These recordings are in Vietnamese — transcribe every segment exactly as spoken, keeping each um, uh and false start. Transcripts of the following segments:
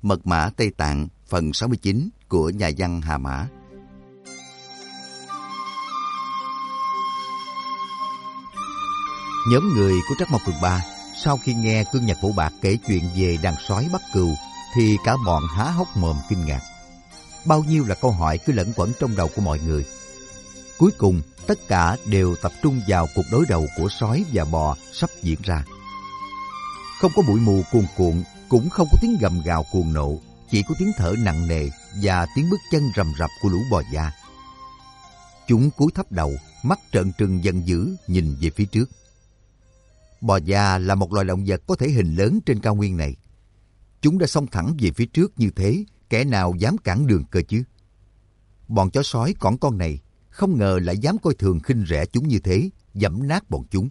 Mật mã Tây Tạng phần sáu mươi chín của nhà văn Hà Mã. Nhóm người của Trắc Mộc Cường Ba sau khi nghe Cương Nhạc Phổ Bạc kể chuyện về đàn sói bắt cừu thì cả bọn há hốc mồm kinh ngạc. Bao nhiêu là câu hỏi cứ lẩn quẩn trong đầu của mọi người. Cuối cùng tất cả đều tập trung vào cuộc đối đầu của sói và bò sắp diễn ra. Không có bụi mù cuồn cuộn, cũng không có tiếng gầm gào cuồng nộ, chỉ có tiếng thở nặng nề và tiếng bước chân rầm rập của lũ bò già. Chúng cúi thấp đầu, mắt trợn trừng giận dữ nhìn về phía trước. Bò già là một loài động vật có thể hình lớn trên cao nguyên này. Chúng đã xông thẳng về phía trước như thế, kẻ nào dám cản đường cơ chứ? Bọn chó sói cỏn con này không ngờ lại dám coi thường khinh rẻ chúng như thế, giẫm nát bọn chúng.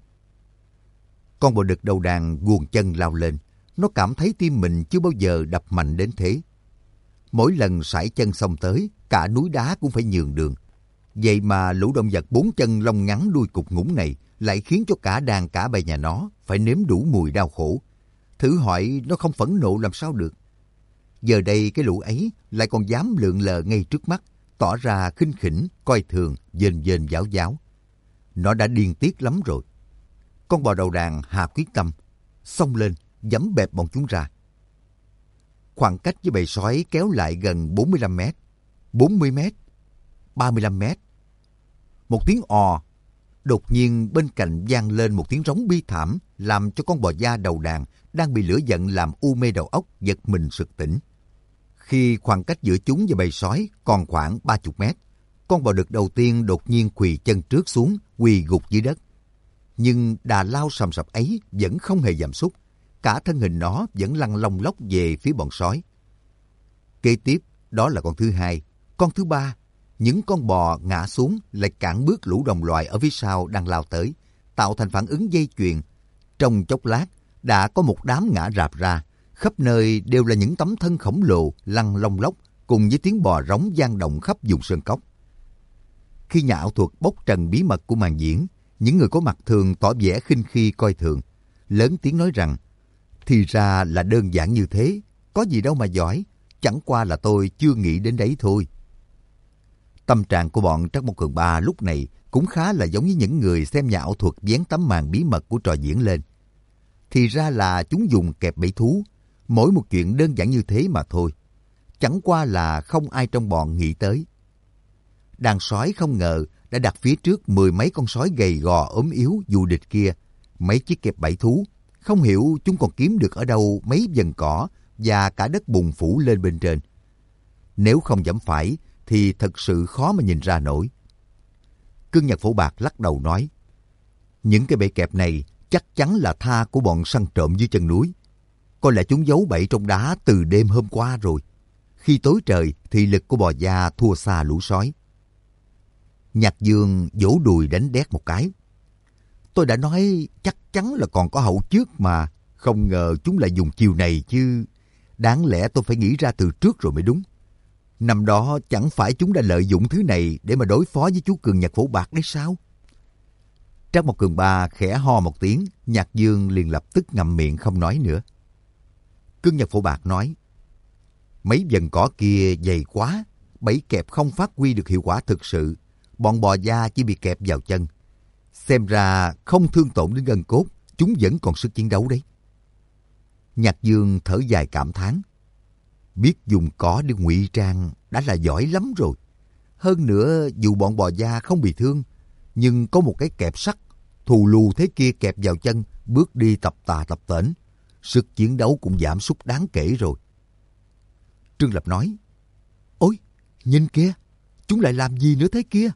Con bò đực đầu đàn guồng chân lao lên, nó cảm thấy tim mình chưa bao giờ đập mạnh đến thế. Mỗi lần sải chân xông tới, cả núi đá cũng phải nhường đường. Vậy mà lũ động vật bốn chân lông ngắn đuôi cục ngủng này lại khiến cho cả đàn cả bầy nhà nó phải nếm đủ mùi đau khổ. Thử hỏi nó không phẫn nộ làm sao được. Giờ đây cái lũ ấy lại còn dám lượn lờ ngay trước mắt, tỏ ra khinh khỉnh, coi thường, dền dền giáo giáo. Nó đã điên tiết lắm rồi. Con bò đầu đàn hạ quyết tâm, xông lên, giẫm bẹp bọn chúng ra. Khoảng cách với bầy sói kéo lại gần bốn mươi lăm mét, bốn mươi mét, ba mươi lăm mét. Một tiếng ò, đột nhiên bên cạnh vang lên một tiếng rống bi thảm, làm cho con bò da đầu đàn đang bị lửa giận làm u mê đầu óc giật mình sực tỉnh. Khi khoảng cách giữa chúng và bầy sói còn khoảng ba mươi mét, con bò đực đầu tiên đột nhiên quỳ chân trước xuống, quỳ gục dưới đất. Nhưng đà lao sầm sập ấy vẫn không hề giảm sút, cả thân hình nó vẫn lăn lông lốc về phía bọn sói. Kế tiếp đó là con thứ hai, con thứ ba. Những con bò ngã xuống lại cản bước lũ đồng loại ở phía sau đang lao tới, tạo thành phản ứng dây chuyền. Trong chốc lát đã có một đám ngã rạp ra, khắp nơi đều là những tấm thân khổng lồ lăn lông lốc cùng với tiếng bò rống vang động khắp vùng sơn cốc. Khi nhà ảo thuật bóc trần bí mật của màn diễn, những người có mặt thường tỏ vẻ khinh khi coi thường, lớn tiếng nói rằng thì ra là đơn giản như thế, có gì đâu mà giỏi, chẳng qua là tôi chưa nghĩ đến đấy thôi. Tâm trạng của bọn Trắc Mộc Cường Ba lúc này cũng khá là giống như những người xem nhà ảo thuật vén tấm màn bí mật của trò diễn lên. Thì ra là chúng dùng kẹp bẫy thú, mỗi một chuyện đơn giản như thế mà thôi. Chẳng qua là không ai trong bọn nghĩ tới. Đàn sói không ngờ đã đặt phía trước mười mấy con sói gầy gò ốm yếu dù địch kia mấy chiếc kẹp bẫy thú. Không hiểu chúng còn kiếm được ở đâu mấy vần cỏ và cả đất bùn phủ lên bên trên. Nếu không giẫm phải thì thật sự khó mà nhìn ra nổi. Cương Nhật Phổ Bạc lắc đầu nói, những cái bẫy kẹp này chắc chắn là tha của bọn săn trộm dưới chân núi. Có lẽ chúng giấu bẫy trong đá từ đêm hôm qua rồi. Khi tối trời thì lực của bò da thua xa lũ sói. Nhạc Dương vỗ đùi đánh đét một cái. Tôi đã nói chắc chắn là còn có hậu trước mà, không ngờ chúng lại dùng chiều này chứ. Đáng lẽ tôi phải nghĩ ra từ trước rồi mới đúng. Năm đó chẳng phải chúng đã lợi dụng thứ này để mà đối phó với chú Cường Nhật Phổ Bạc đấy sao? Trắc Mộc Cường Ba khẽ ho một tiếng, Nhạc Dương liền lập tức ngậm miệng không nói nữa. Cường Nhật Phổ Bạc nói, mấy vần cỏ kia dày quá, bẫy kẹp không phát huy được hiệu quả thực sự. Bọn bò da chỉ bị kẹp vào chân. Xem ra không thương tổn đến gân cốt, chúng vẫn còn sức chiến đấu đấy. Nhạc Dương thở dài cảm thán. Biết dùng cỏ để ngụy trang đã là giỏi lắm rồi. Hơn nữa dù bọn bò da không bị thương, nhưng có một cái kẹp sắt thù lù thế kia kẹp vào chân, bước đi tập tà tập tễnh, sức chiến đấu cũng giảm sút đáng kể rồi. Trương Lập nói, ôi, nhìn kia, chúng lại làm gì nữa thế kia?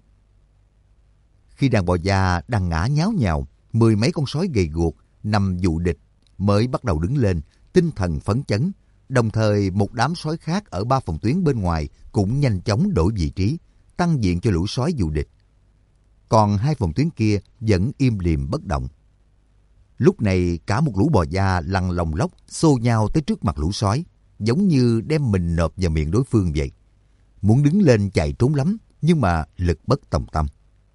Khi đàn bò già đang ngã nháo nhào, mười mấy con sói gầy guộc nằm dụ địch mới bắt đầu đứng lên, tinh thần phấn chấn. Đồng thời một đám sói khác ở ba phòng tuyến bên ngoài cũng nhanh chóng đổi vị trí, tăng diện cho lũ sói dụ địch. Còn hai phòng tuyến kia vẫn im lìm bất động. Lúc này cả một lũ bò già lăn lồng lóc xô nhau tới trước mặt lũ sói, giống như đem mình nộp vào miệng đối phương vậy. Muốn đứng lên chạy trốn lắm, nhưng mà lực bất tòng tâm.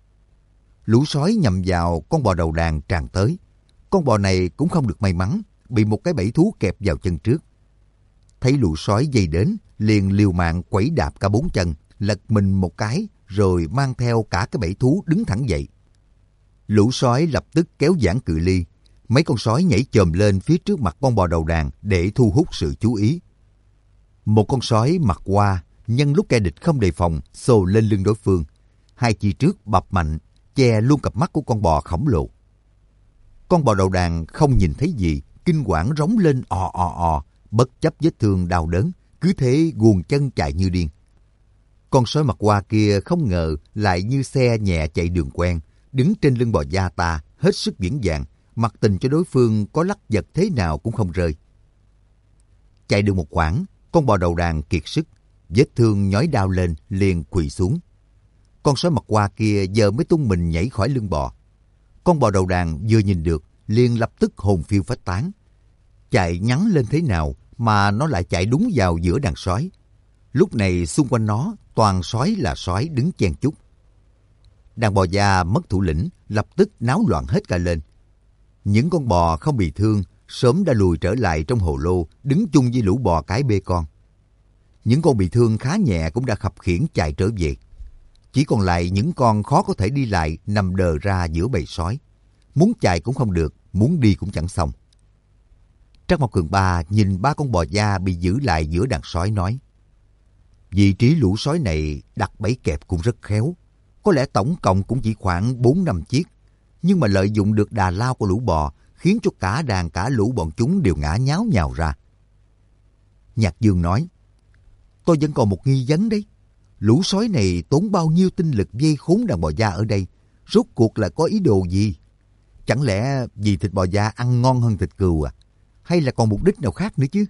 Lũ sói nhằm vào con bò đầu đàn tràn tới. Con bò này cũng không được may mắn, bị một cái bẫy thú kẹp vào chân trước. thấy lũ sói dây đến, liền liều mạng quẩy đạp cả bốn chân, lật mình một cái, rồi mang theo cả cái bẫy thú đứng thẳng dậy. Lũ sói lập tức kéo giãn cự ly. Mấy con sói nhảy chồm lên phía trước mặt con bò đầu đàn để thu hút sự chú ý. Một con sói mặt hoa, nhân lúc kẻ địch không đề phòng, xô lên lưng đối phương. Hai chi trước bập mạnh, che luôn cặp mắt của con bò khổng lồ. Con bò đầu đàn không nhìn thấy gì, kinh quản rống lên ò ò ò, bất chấp vết thương đau đớn, cứ thế guồng chân chạy như điên. Con sói mặt hoa kia không ngờ lại như xe nhẹ chạy đường quen, đứng trên lưng bò da ta, hết sức vững vàng, mặc tình cho đối phương có lắc giật thế nào cũng không rơi. Chạy được một quãng, con bò đầu đàn kiệt sức, vết thương nhói đau lên liền quỳ xuống. Con sói mặt hoa kia giờ mới tung mình nhảy khỏi lưng bò. Con bò đầu đàn vừa nhìn được, liền lập tức hồn phiêu phách tán. Chạy nhắn lên thế nào mà nó lại chạy đúng vào giữa đàn sói. Lúc này xung quanh nó toàn sói là sói đứng chen chúc. Đàn bò da mất thủ lĩnh, lập tức náo loạn hết cả lên. Những con bò không bị thương sớm đã lùi trở lại trong hồ lô, đứng chung với lũ bò cái bê con. Những con bị thương khá nhẹ cũng đã khập khiễng chạy trở về. Chỉ còn lại những con khó có thể đi lại nằm đờ ra giữa bầy sói. Muốn chạy cũng không được, muốn đi cũng chẳng xong. Trắc Mộc Cường Ba nhìn ba con bò da bị giữ lại giữa đàn sói nói: vị trí lũ sói này đặt bẫy kẹp cũng rất khéo. Có lẽ tổng cộng cũng chỉ khoảng bốn năm chiếc. Nhưng mà lợi dụng được đà lao của lũ bò, khiến cho cả đàn cả lũ bọn chúng đều ngã nháo nhào ra. Nhạc Dương nói: tôi vẫn còn một nghi vấn đấy. Lũ sói này tốn bao nhiêu tinh lực vây khốn đàn bò da ở đây? Rốt cuộc là có ý đồ gì? Chẳng lẽ vì thịt bò da ăn ngon hơn thịt cừu à? Hay là còn mục đích nào khác nữa chứ?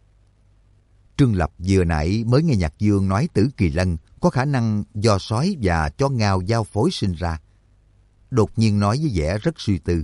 Trương Lập vừa nãy mới nghe Nhạc Dương nói Tử Kỳ Lân có khả năng do sói và chó ngao giao phối sinh ra. Đột nhiên nói với vẻ rất suy tư: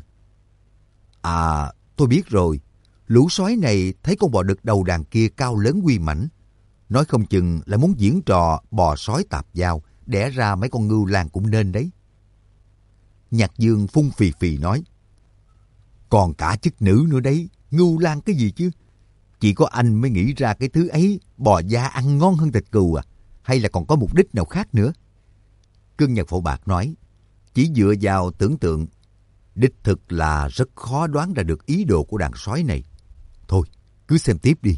à, tôi biết rồi. Lũ sói này thấy con bò đực đầu đàn kia cao lớn uy mãnh, nói không chừng là muốn diễn trò bò sói tạp giao, đẻ ra mấy con ngưu lang cũng nên đấy. Nhạc Dương phun phì phì nói: còn cả chức nữ nữa đấy, ngưu lang cái gì chứ? Chỉ có anh mới nghĩ ra cái thứ ấy, bò da ăn ngon hơn thịt cừu à? Hay là còn có mục đích nào khác nữa? Cương Nhật Phổ Bạc nói: chỉ dựa vào tưởng tượng, đích thực là rất khó đoán ra được ý đồ của đàn sói này. Thôi, cứ xem tiếp đi.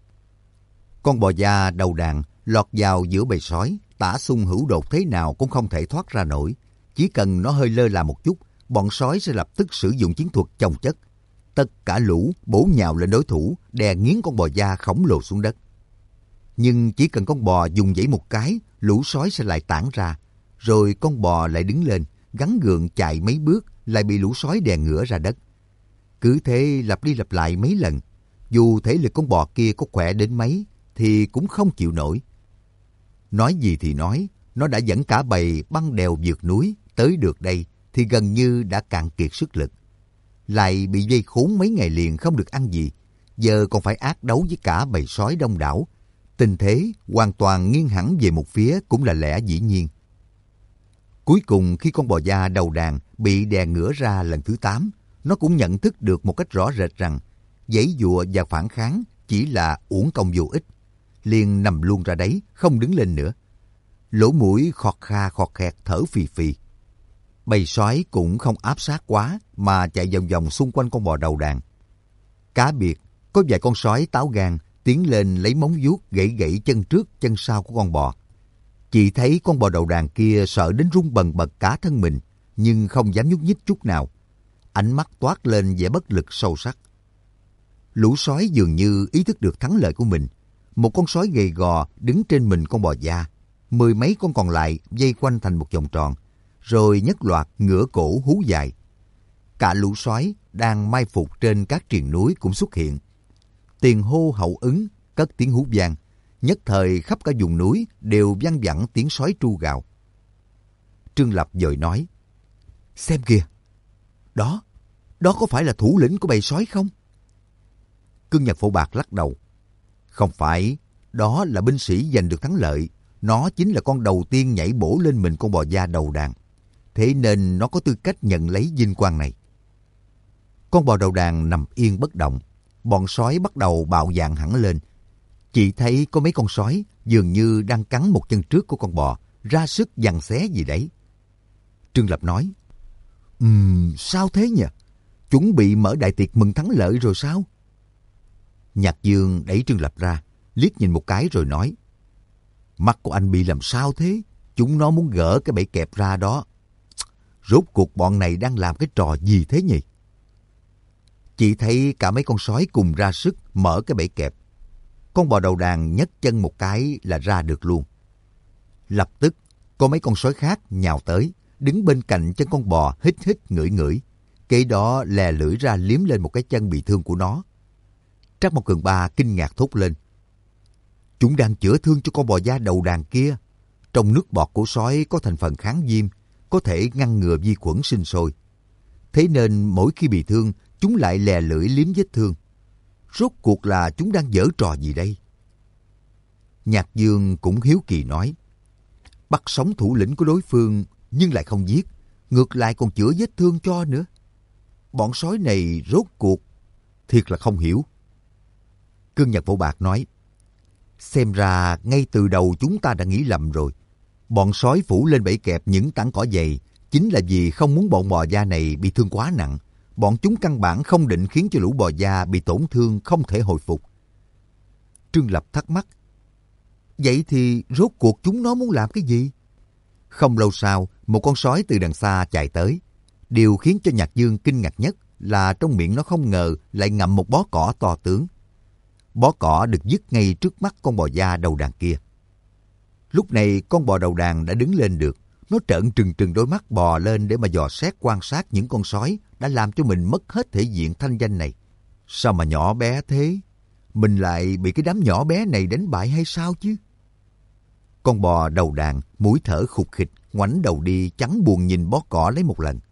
Con bò da đầu đàn lọt vào giữa bầy sói, tả xung hữu đột thế nào cũng không thể thoát ra nổi. Chỉ cần nó hơi lơ là một chút, bọn sói sẽ lập tức sử dụng chiến thuật chồng chất. Tất cả lũ bổ nhào lên đối thủ, đè nghiến con bò da khổng lồ xuống đất. Nhưng chỉ cần con bò dùng dãy một cái, lũ sói sẽ lại tản ra. Rồi con bò lại đứng lên, gắn gượng chạy mấy bước, lại bị lũ sói đè ngửa ra đất. Cứ thế lặp đi lặp lại mấy lần. Dù thể lực con bò kia có khỏe đến mấy, thì cũng không chịu nổi. Nói gì thì nói, nó đã dẫn cả bầy băng đèo vượt núi, tới được đây thì gần như đã cạn kiệt sức lực. Lại bị dây khốn mấy ngày liền không được ăn gì, giờ còn phải ác đấu với cả bầy sói đông đảo. Tình thế hoàn toàn nghiêng hẳn về một phía cũng là lẽ dĩ nhiên. Cuối cùng khi con bò da đầu đàn bị đè ngửa ra lần thứ tám, nó cũng nhận thức được một cách rõ rệt rằng giãy giụa và phản kháng chỉ là uổng công vô ích, liền nằm luôn ra đấy, không đứng lên nữa. Lỗ mũi khọt kha khọt khẹt thở phì phì. Bầy sói cũng không áp sát quá mà chạy vòng vòng xung quanh con bò đầu đàn. Cá biệt, có vài con sói táo gan tiến lên lấy móng vuốt gãy gãy chân trước chân sau của con bò. Chỉ thấy con bò đầu đàn kia sợ đến run bần bật cả thân mình, nhưng không dám nhúc nhích chút nào. Ánh mắt toát lên vẻ bất lực sâu sắc. Lũ sói dường như ý thức được thắng lợi của mình. Một con sói gầy gò đứng trên mình con bò da. Mười mấy con còn lại vây quanh thành một vòng tròn, rồi nhất loạt ngửa cổ hú dài. Cả lũ sói đang mai phục trên các triền núi cũng xuất hiện. Tiền hô hậu ứng, cất tiếng hú vang. Nhất thời khắp cả vùng núi đều văng vẳng tiếng sói tru gào. Trương Lập vội nói: xem kìa, đó, đó có phải là thủ lĩnh của bầy sói không? Cương Nhật Phổ Bạc lắc đầu: không phải, đó là binh sĩ giành được thắng lợi. Nó chính là con đầu tiên nhảy bổ lên mình con bò da đầu đàn. Thế nên nó có tư cách nhận lấy vinh quang này. Con bò đầu đàn nằm yên bất động. Bọn sói bắt đầu bạo dạn hẳn lên. Chị thấy có mấy con sói dường như đang cắn một chân trước của con bò, ra sức giằng xé gì đấy. Trương Lập nói, Ừm, sao thế nhỉ? Chuẩn bị mở đại tiệc mừng thắng lợi rồi sao? Nhạc Dương đẩy Trương Lập ra, liếc nhìn một cái rồi nói, mắt của anh bị làm sao thế? Chúng nó muốn gỡ cái bẫy kẹp ra đó. Rốt cuộc bọn này đang làm cái trò gì thế nhỉ? Chị thấy cả mấy con sói cùng ra sức mở cái bẫy kẹp. Con bò đầu đàn nhấc chân một cái là ra được luôn. Lập tức, có mấy con sói khác nhào tới, đứng bên cạnh chân con bò hít hít ngửi ngửi. Kế đó lè lưỡi ra liếm lên một cái chân bị thương của nó. Trác Mộc Cường Ba kinh ngạc thốt lên. Chúng đang chữa thương cho con bò da đầu đàn kia. Trong nước bọt của sói có thành phần kháng viêm, có thể ngăn ngừa vi khuẩn sinh sôi. Thế nên mỗi khi bị thương, chúng lại lè lưỡi liếm vết thương. Rốt cuộc là chúng đang giở trò gì đây? Nhạc Dương cũng hiếu kỳ nói, bắt sống thủ lĩnh của đối phương nhưng lại không giết, ngược lại còn chữa vết thương cho nữa. Bọn sói này rốt cuộc thiệt là không hiểu. Cương Nhật Phổ Bạc nói, xem ra ngay từ đầu chúng ta đã nghĩ lầm rồi. Bọn sói phủ lên bẫy kẹp những tảng cỏ dày chính là vì không muốn bọn bò da này bị thương quá nặng. Bọn chúng căn bản không định khiến cho lũ bò da bị tổn thương không thể hồi phục. Trương Lập thắc mắc, vậy thì rốt cuộc chúng nó muốn làm cái gì? Không lâu sau, một con sói từ đằng xa chạy tới. Điều khiến cho Nhạc Dương kinh ngạc nhất là trong miệng nó không ngờ lại ngậm một bó cỏ to tướng. Bó cỏ được dứt ngay trước mắt con bò da đầu đàn kia. Lúc này con bò đầu đàn đã đứng lên được. Nó trợn trừng trừng đôi mắt bò lên để mà dò xét quan sát những con sói đã làm cho mình mất hết thể diện thanh danh này. Sao mà nhỏ bé thế? Mình lại bị cái đám nhỏ bé này đánh bại hay sao chứ? Con bò đầu đàn mũi thở khục khịch, ngoảnh đầu đi chẳng buồn nhìn bó cỏ lấy một lần.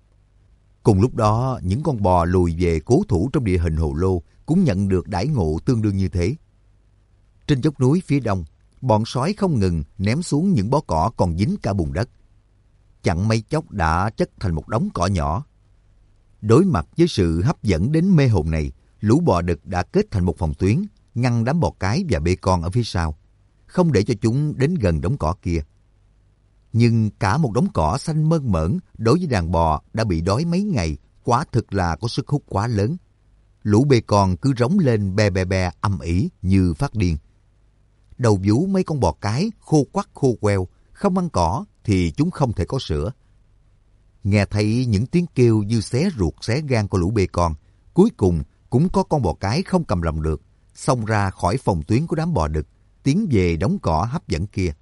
Cùng lúc đó, những con bò lùi về cố thủ trong địa hình hồ lô cũng nhận được đãi ngộ tương đương như thế. Trên dốc núi phía đông, bọn sói không ngừng ném xuống những bó cỏ còn dính cả bùn đất. Chẳng mấy chốc đã chất thành một đống cỏ nhỏ. Đối mặt với sự hấp dẫn đến mê hồn này, lũ bò đực đã kết thành một phòng tuyến, ngăn đám bò cái và bê con ở phía sau, không để cho chúng đến gần đống cỏ kia. Nhưng cả một đống cỏ xanh mơn mởn đối với đàn bò đã bị đói mấy ngày, quả thực là có sức hút quá lớn. Lũ bê con cứ rống lên be be be âm ỉ như phát điên. Đầu vú mấy con bò cái khô quắt khô queo, không ăn cỏ thì chúng không thể có sữa. Nghe thấy những tiếng kêu như xé ruột xé gan của lũ bê con, cuối cùng cũng có con bò cái không cầm lòng được, xông ra khỏi phòng tuyến của đám bò đực, tiến về đống cỏ hấp dẫn kia.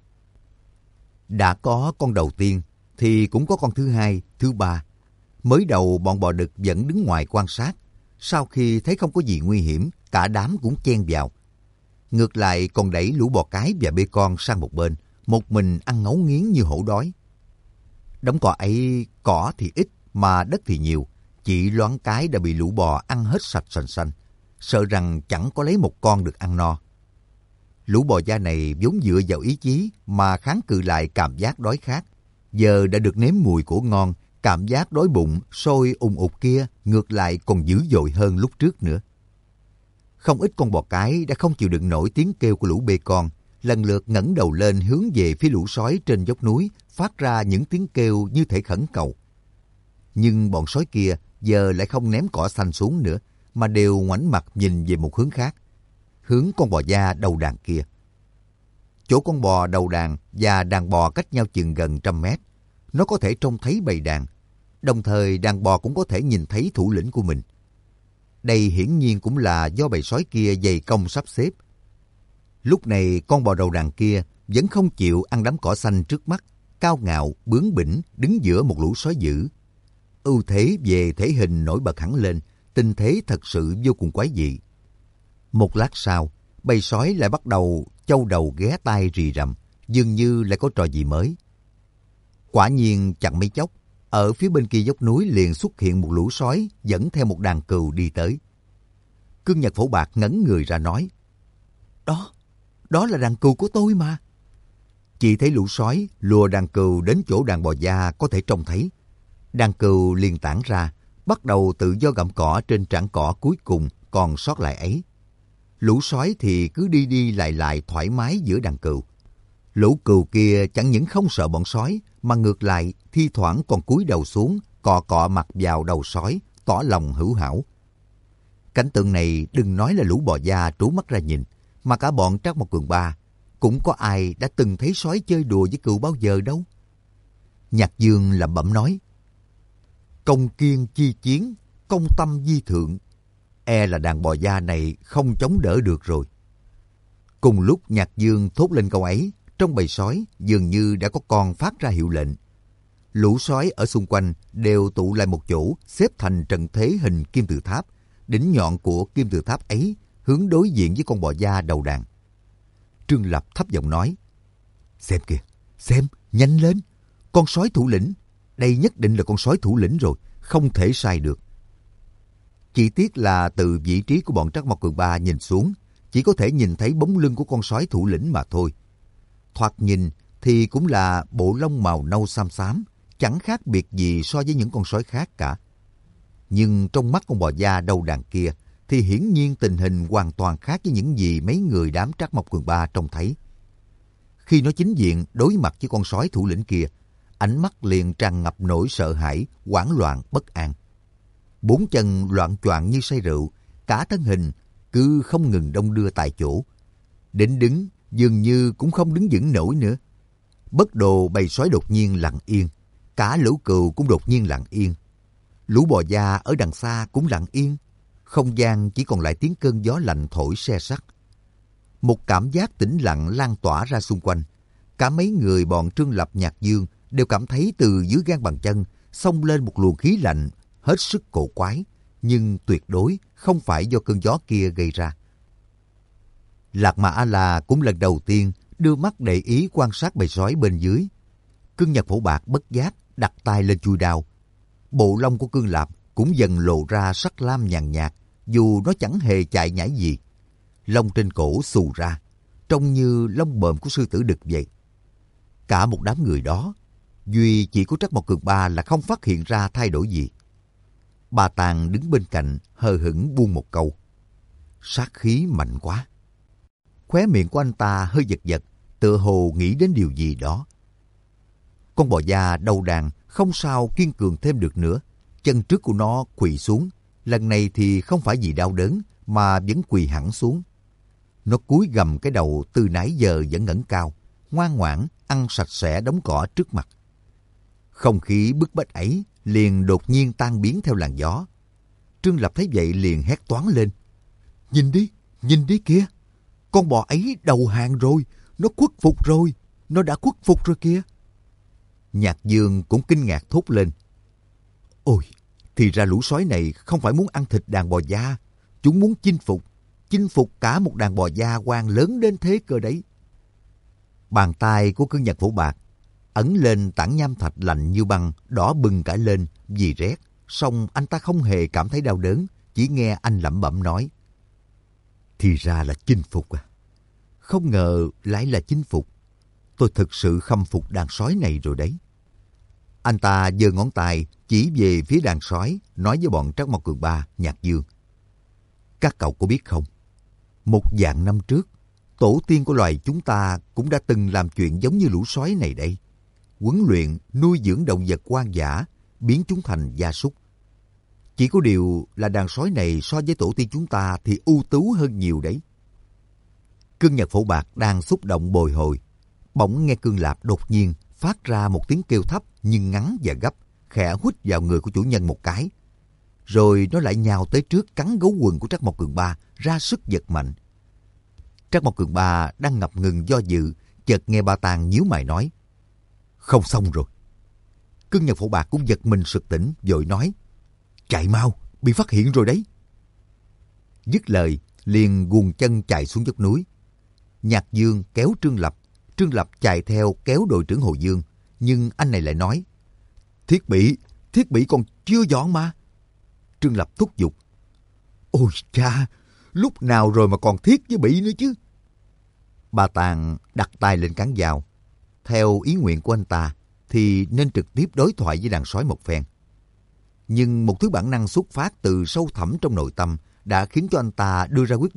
Đã có con đầu tiên thì cũng có con thứ hai, thứ ba. Mới đầu bọn bò đực vẫn đứng ngoài quan sát, sau khi thấy không có gì nguy hiểm, cả đám cũng chen vào. Ngược lại còn đẩy lũ bò cái và bê con sang một bên, một mình ăn ngấu nghiến như hổ đói. Đống cỏ ấy cỏ thì ít mà đất thì nhiều, chỉ loáng cái đã bị lũ bò ăn hết sạch sành xanh, sợ rằng chẳng có lấy một con được ăn no. Lũ bò da này vốn dựa vào ý chí mà kháng cự lại cảm giác đói khát, giờ đã được nếm mùi của ngon, cảm giác đói bụng sôi ùng ục kia ngược lại còn dữ dội hơn lúc trước nữa. Không ít con bò cái đã không chịu đựng nổi tiếng kêu của lũ bê con, lần lượt ngẩng đầu lên hướng về phía lũ sói trên dốc núi, phát ra những tiếng kêu như thể khẩn cầu. Nhưng bọn sói kia giờ lại không ném cỏ xanh xuống nữa, mà đều ngoảnh mặt nhìn về một hướng khác, hướng con bò da đầu đàn kia. Chỗ con bò đầu đàn và đàn bò cách nhau chừng gần trăm mét, nó có thể trông thấy bầy đàn, đồng thời đàn bò cũng có thể nhìn thấy thủ lĩnh của mình. Đây hiển nhiên cũng là do bầy sói kia dày công sắp xếp. Lúc này con bò đầu đàn kia vẫn không chịu ăn đám cỏ xanh trước mắt, cao ngạo, bướng bỉnh đứng giữa một lũ sói dữ. Ưu thế về thể hình nổi bật hẳn lên, tình thế thật sự vô cùng quái dị. Một lát sau, bầy sói lại bắt đầu châu đầu ghé tai rì rầm, dường như lại có trò gì mới. Quả nhiên chẳng mấy chốc, ở phía bên kia dốc núi liền xuất hiện một lũ sói dẫn theo một đàn cừu đi tới. Cương Nhật Phổ Bạc ngẩng người ra nói, Đó, đó là đàn cừu của tôi mà. Chỉ thấy lũ sói lùa đàn cừu đến chỗ đàn bò da có thể trông thấy. Đàn cừu liền tản ra, bắt đầu tự do gặm cỏ trên trảng cỏ cuối cùng còn sót lại ấy. Lũ sói thì cứ đi đi lại lại thoải mái giữa đàn cừu. Lũ cừu kia chẳng những không sợ bọn sói, mà ngược lại thi thoảng còn cúi đầu xuống, cọ cọ mặt vào đầu sói, tỏ lòng hữu hảo. Cảnh tượng này đừng nói là lũ bò da trố mắt ra nhìn, mà cả bọn Trác Mộc Cường Ba cũng có ai đã từng thấy sói chơi đùa với cừu bao giờ đâu. Nhạc Dương lẩm bẩm nói, công kiên chi chiến, công tâm di thượng, e là đàn bò da này không chống đỡ được rồi. Cùng lúc Nhạc Dương thốt lên câu ấy, trong bầy sói dường như đã có con phát ra hiệu lệnh. Lũ sói ở xung quanh đều tụ lại một chỗ, xếp thành trận thế hình kim tự tháp. Đỉnh nhọn của kim tự tháp ấy hướng đối diện với con bò da đầu đàn. Trương Lập thấp giọng nói, xem kìa, xem, nhanh lên, con sói thủ lĩnh, đây nhất định là con sói thủ lĩnh rồi, không thể sai được. Chỉ tiếc là từ vị trí của bọn Trác Mộc Cường Ba nhìn xuống, chỉ có thể nhìn thấy bóng lưng của con sói thủ lĩnh mà thôi. Thoạt nhìn thì cũng là bộ lông màu nâu xám xám, chẳng khác biệt gì so với những con sói khác cả. Nhưng trong mắt con bò da đầu đàn kia thì hiển nhiên tình hình hoàn toàn khác với những gì mấy người đám Trác Mộc Cường Ba trông thấy. Khi nó chính diện đối mặt với con sói thủ lĩnh kia, ánh mắt liền tràn ngập nỗi sợ hãi, hoảng loạn, bất an. Bốn chân loạn choạng như say rượu, cả thân hình cứ không ngừng đong đưa tại chỗ. Đến đứng dường như cũng không đứng vững nổi nữa. Bất đồ bầy sói đột nhiên lặng yên, cả lũ cừu cũng đột nhiên lặng yên. Lũ bò da ở đằng xa cũng lặng yên, không gian chỉ còn lại tiếng cơn gió lạnh thổi se sắt. Một cảm giác tĩnh lặng lan tỏa ra xung quanh. Cả mấy người bọn Trương Lập, Nhạc Dương đều cảm thấy từ dưới gan bàn chân xông lên một luồng khí lạnh hết sức cổ quái, nhưng tuyệt đối không phải do cơn gió kia gây ra. Lạc Mà A-la cũng lần đầu tiên đưa mắt để ý quan sát bầy sói bên dưới. Cương Nhật Phổ Bạc bất giác đặt tay lên chui đao. Bộ lông của Cương Lạp cũng dần lộ ra sắc lam nhàn nhạt, dù nó chẳng hề chạy nhảy gì. Lông trên cổ xù ra, trông như lông bờm của sư tử đực vậy. Cả một đám người đó, duy chỉ có Trác Mộc Cường Ba là không phát hiện ra thay đổi gì. Bà Tàng đứng bên cạnh hờ hững buông một câu, sát khí mạnh quá. Khóe miệng của anh ta hơi giật giật, tựa hồ nghĩ đến điều gì đó. Con bò da đầu đàn không sao kiên cường thêm được nữa. Chân trước của nó quỳ xuống. Lần này thì không phải vì đau đớn, mà vẫn quỳ hẳn xuống. Nó cúi gầm cái đầu từ nãy giờ vẫn ngẩng cao, ngoan ngoãn ăn sạch sẽ đống cỏ trước mặt. Không khí bức bách ấy liền đột nhiên tan biến theo làn gió. Trương Lập thấy vậy liền hét toáng lên. Nhìn đi, nhìn đi kìa. Con bò ấy đầu hàng rồi, nó khuất phục rồi, nó đã khuất phục rồi kìa. Nhạc Dương cũng kinh ngạc thốt lên. Ôi, thì ra lũ sói này không phải muốn ăn thịt đàn bò da, chúng muốn chinh phục, chinh phục cả một đàn bò da quan lớn đến thế cơ đấy. Bàn tay của Cương Nhật Phổ Bạc ấn lên tảng nham thạch lạnh như băng, đỏ bừng cả lên vì rét. Song anh ta không hề cảm thấy đau đớn, chỉ nghe anh lẩm bẩm nói. Thì ra là chinh phục à. Không ngờ lại là chinh phục. Tôi thực sự khâm phục đàn sói này rồi đấy. Anh ta giơ ngón tay chỉ về phía đàn sói, nói với bọn Trác Mộc Cường Ba, Nhạc Dương. Các cậu có biết không? Một vạn năm trước, tổ tiên của loài chúng ta cũng đã từng làm chuyện giống như lũ sói này đây. Huấn luyện, nuôi dưỡng động vật hoang dã, biến chúng thành gia súc. Chỉ có điều là đàn sói này so với tổ tiên chúng ta thì ưu tú hơn nhiều đấy. Cương Nhật Phổ Bạc đang xúc động bồi hồi. Bỗng nghe Cương Lạp đột nhiên phát ra một tiếng kêu thấp nhưng ngắn và gấp, khẽ huýt vào người của chủ nhân một cái. Rồi nó lại nhào tới trước cắn gấu quần của Trác Mộc Cường Ba ra sức giật mạnh. Trác Mộc Cường Ba đang ngập ngừng do dự, chợt nghe Ba Tàng nhíu mày nói. Không xong rồi. Cương Nhật Phổ Bạc cũng giật mình sực tỉnh, vội nói. Chạy mau, bị phát hiện rồi đấy. Dứt lời, liền guồng chân chạy xuống dốc núi. Nhạc Dương kéo Trương Lập, Trương Lập chạy theo kéo đội trưởng Hồ Dương, nhưng anh này lại nói. Thiết bị, thiết bị còn chưa dọn mà. Trương Lập thúc giục. Ôi cha, lúc nào rồi mà còn thiết với bị nữa chứ. Bà Tàng đặt tay lên cán dao. Theo ý nguyện của anh ta thì nên trực tiếp đối thoại với đàn sói một phen. Nhưng một thứ bản năng xuất phát từ sâu thẳm trong nội tâm đã khiến cho anh ta đưa ra quyết định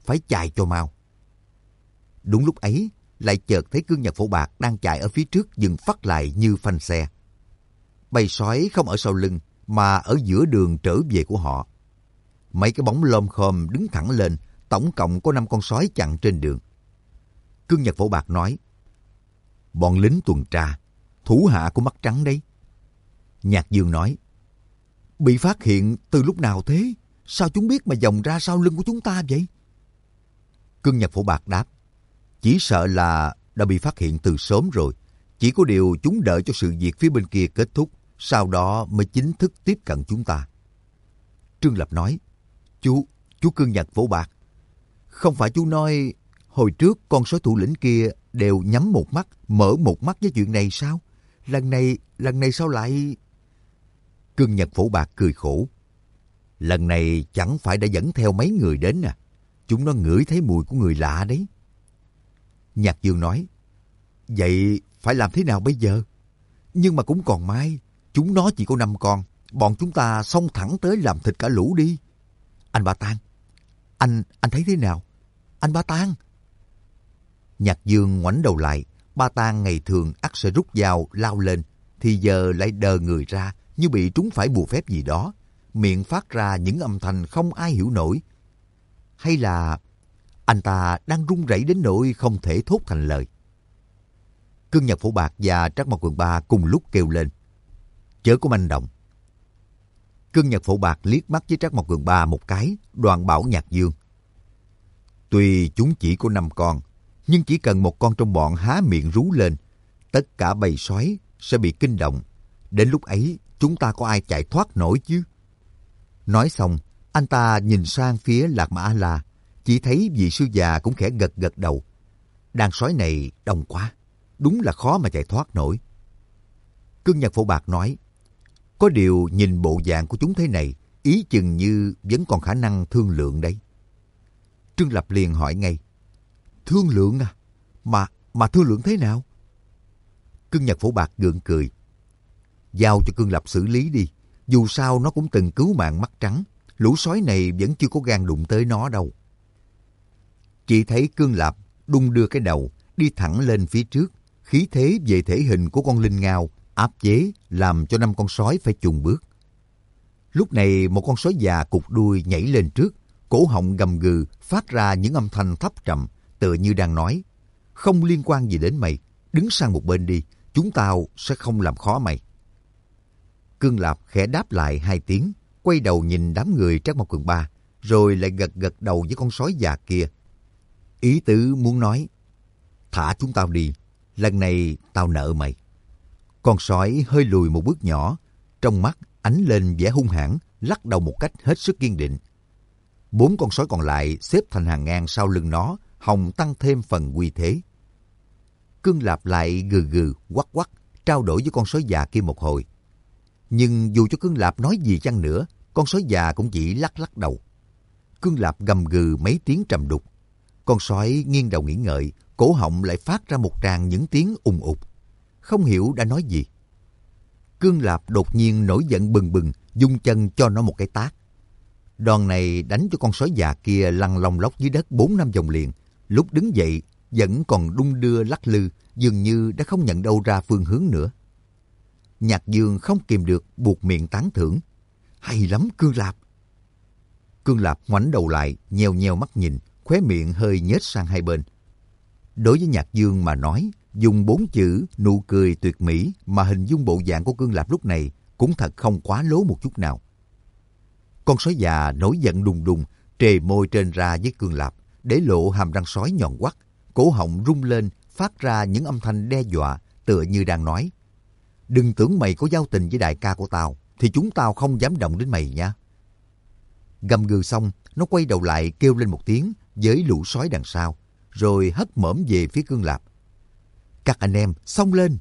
phải chạy cho mau. Đúng lúc ấy, lại chợt thấy Cương Nhật Phổ Bạc đang chạy ở phía trước dừng phắt lại như phanh xe. Bầy sói không ở sau lưng, mà ở giữa đường trở về của họ. Mấy cái bóng lom khom đứng thẳng lên, tổng cộng có năm con sói chặn trên đường. Cương Nhật Phổ Bạc nói, bọn lính tuần tra, thủ hạ của Mắt Trắng đấy. Nhạc Dương nói, bị phát hiện từ lúc nào thế? Sao chúng biết mà vòng ra sau lưng của chúng ta vậy? Cương Nhật Phổ Bạc đáp, chỉ sợ là đã bị phát hiện từ sớm rồi. Chỉ có điều chúng đợi cho sự việc phía bên kia kết thúc, sau đó mới chính thức tiếp cận chúng ta. Trương Lập nói, Chú, chú Cương Nhật Phổ Bạc, không phải chú nói hồi trước con sói thủ lĩnh kia đều nhắm một mắt, mở một mắt với chuyện này sao? Lần này, lần này sao lại... Cương Nhật Phổ Bạc cười khổ. Lần này chẳng phải đã dẫn theo mấy người đến à? Chúng nó ngửi thấy mùi của người lạ đấy. Nhạc Dương nói, vậy phải làm thế nào bây giờ? Nhưng mà cũng còn may, chúng nó chỉ có năm con, bọn chúng ta xông thẳng tới làm thịt cả lũ đi. Anh Ba Tan, anh, anh thấy thế nào? Anh Ba Tan. Nhạc Dương ngoảnh đầu lại, Ba Tan ngày thường ắt sẽ rút dao lao lên, thì giờ lại đờ người ra như bị trúng phải bùa phép gì đó, miệng phát ra những âm thanh không ai hiểu nổi. Hay là anh ta đang run rẩy đến nỗi không thể thốt thành lời. Cương Nhật Phổ Bạc và Trắc Mộc Cường Ba cùng lúc kêu lên, chớ có manh động. Cương Nhật Phổ Bạc liếc mắt với Trắc Mộc Cường Ba một cái, đoạn bảo Nhạc Dương, tuy chúng chỉ có năm con, nhưng chỉ cần một con trong bọn há miệng rú lên, tất cả bầy sói sẽ bị kinh động. Đến lúc ấy, chúng ta có ai chạy thoát nổi chứ? Nói xong, anh ta nhìn sang phía Lạc Mã A-la, chỉ thấy vị sư già cũng khẽ gật gật đầu. Đàn sói này đông quá, đúng là khó mà chạy thoát nổi. Cương Nhật Phổ Bạc nói, có điều nhìn bộ dạng của chúng thế này, ý chừng như vẫn còn khả năng thương lượng đấy. Trương Lập liền hỏi ngay, thương lượng à? Mà, mà thương lượng thế nào? Cương Nhật Phổ Bạc gượng cười, giao cho Cương Lập xử lý đi. Dù sao nó cũng từng cứu mạng Mắt Trắng, lũ sói này vẫn chưa có gan đụng tới nó đâu. Chỉ thấy Cương Lập đung đưa cái đầu, đi thẳng lên phía trước, khí thế về thể hình của con linh ngao áp chế làm cho năm con sói phải chùn bước. Lúc này một con sói già cụt đuôi nhảy lên trước, cổ họng gầm gừ phát ra những âm thanh thấp trầm, tựa như đang nói, không liên quan gì đến mày, đứng sang một bên đi, chúng tao sẽ không làm khó mày. Cương Lập khẽ đáp lại hai tiếng, quay đầu nhìn đám người Trắc Mộc Cường Ba, rồi lại gật gật đầu với con sói già kia. Ý tứ muốn nói, thả chúng tao đi, lần này tao nợ mày. Con sói hơi lùi một bước nhỏ, trong mắt ánh lên vẻ hung hãn, lắc đầu một cách hết sức kiên định. Bốn con sói còn lại xếp thành hàng ngang sau lưng nó, hòng tăng thêm phần uy thế. Cương Lập lại gừ gừ, quắc quắc, trao đổi với con sói già kia một hồi. Nhưng dù cho Cương Lập nói gì chăng nữa, con sói già cũng chỉ lắc lắc đầu. Cương Lập gầm gừ mấy tiếng trầm đục. Con sói nghiêng đầu nghĩ ngợi, cổ họng lại phát ra một tràng những tiếng ùng ục. Không hiểu đã nói gì. Cương Lập đột nhiên nổi giận bừng bừng, dung chân cho nó một cái tát. Đòn này đánh cho con sói già kia lăn lông lóc dưới đất bốn năm vòng liền. Lúc đứng dậy, vẫn còn đung đưa lắc lư, dường như đã không nhận đâu ra phương hướng nữa. Nhạc Dương không kìm được buột miệng tán thưởng. Hay lắm Cương Lập. Cương Lập ngoảnh đầu lại, nheo nheo mắt nhìn, khóe miệng hơi nhếch sang hai bên. Đối với Nhạc Dương mà nói, dùng bốn chữ nụ cười tuyệt mỹ mà hình dung bộ dạng của Cương Lập lúc này cũng thật không quá lố một chút nào. Con sói già nổi giận đùng đùng, trề môi trên ra với Cương Lập, để lộ hàm răng sói nhọn quắt, cổ họng rung lên, phát ra những âm thanh đe dọa, tựa như đang nói, đừng tưởng mày có giao tình với đại ca của tao, thì chúng tao không dám động đến mày nha. Gầm gừ xong, nó quay đầu lại kêu lên một tiếng với lũ sói đằng sau, rồi hất mõm về phía Cương Lập. Các anh em xông lên.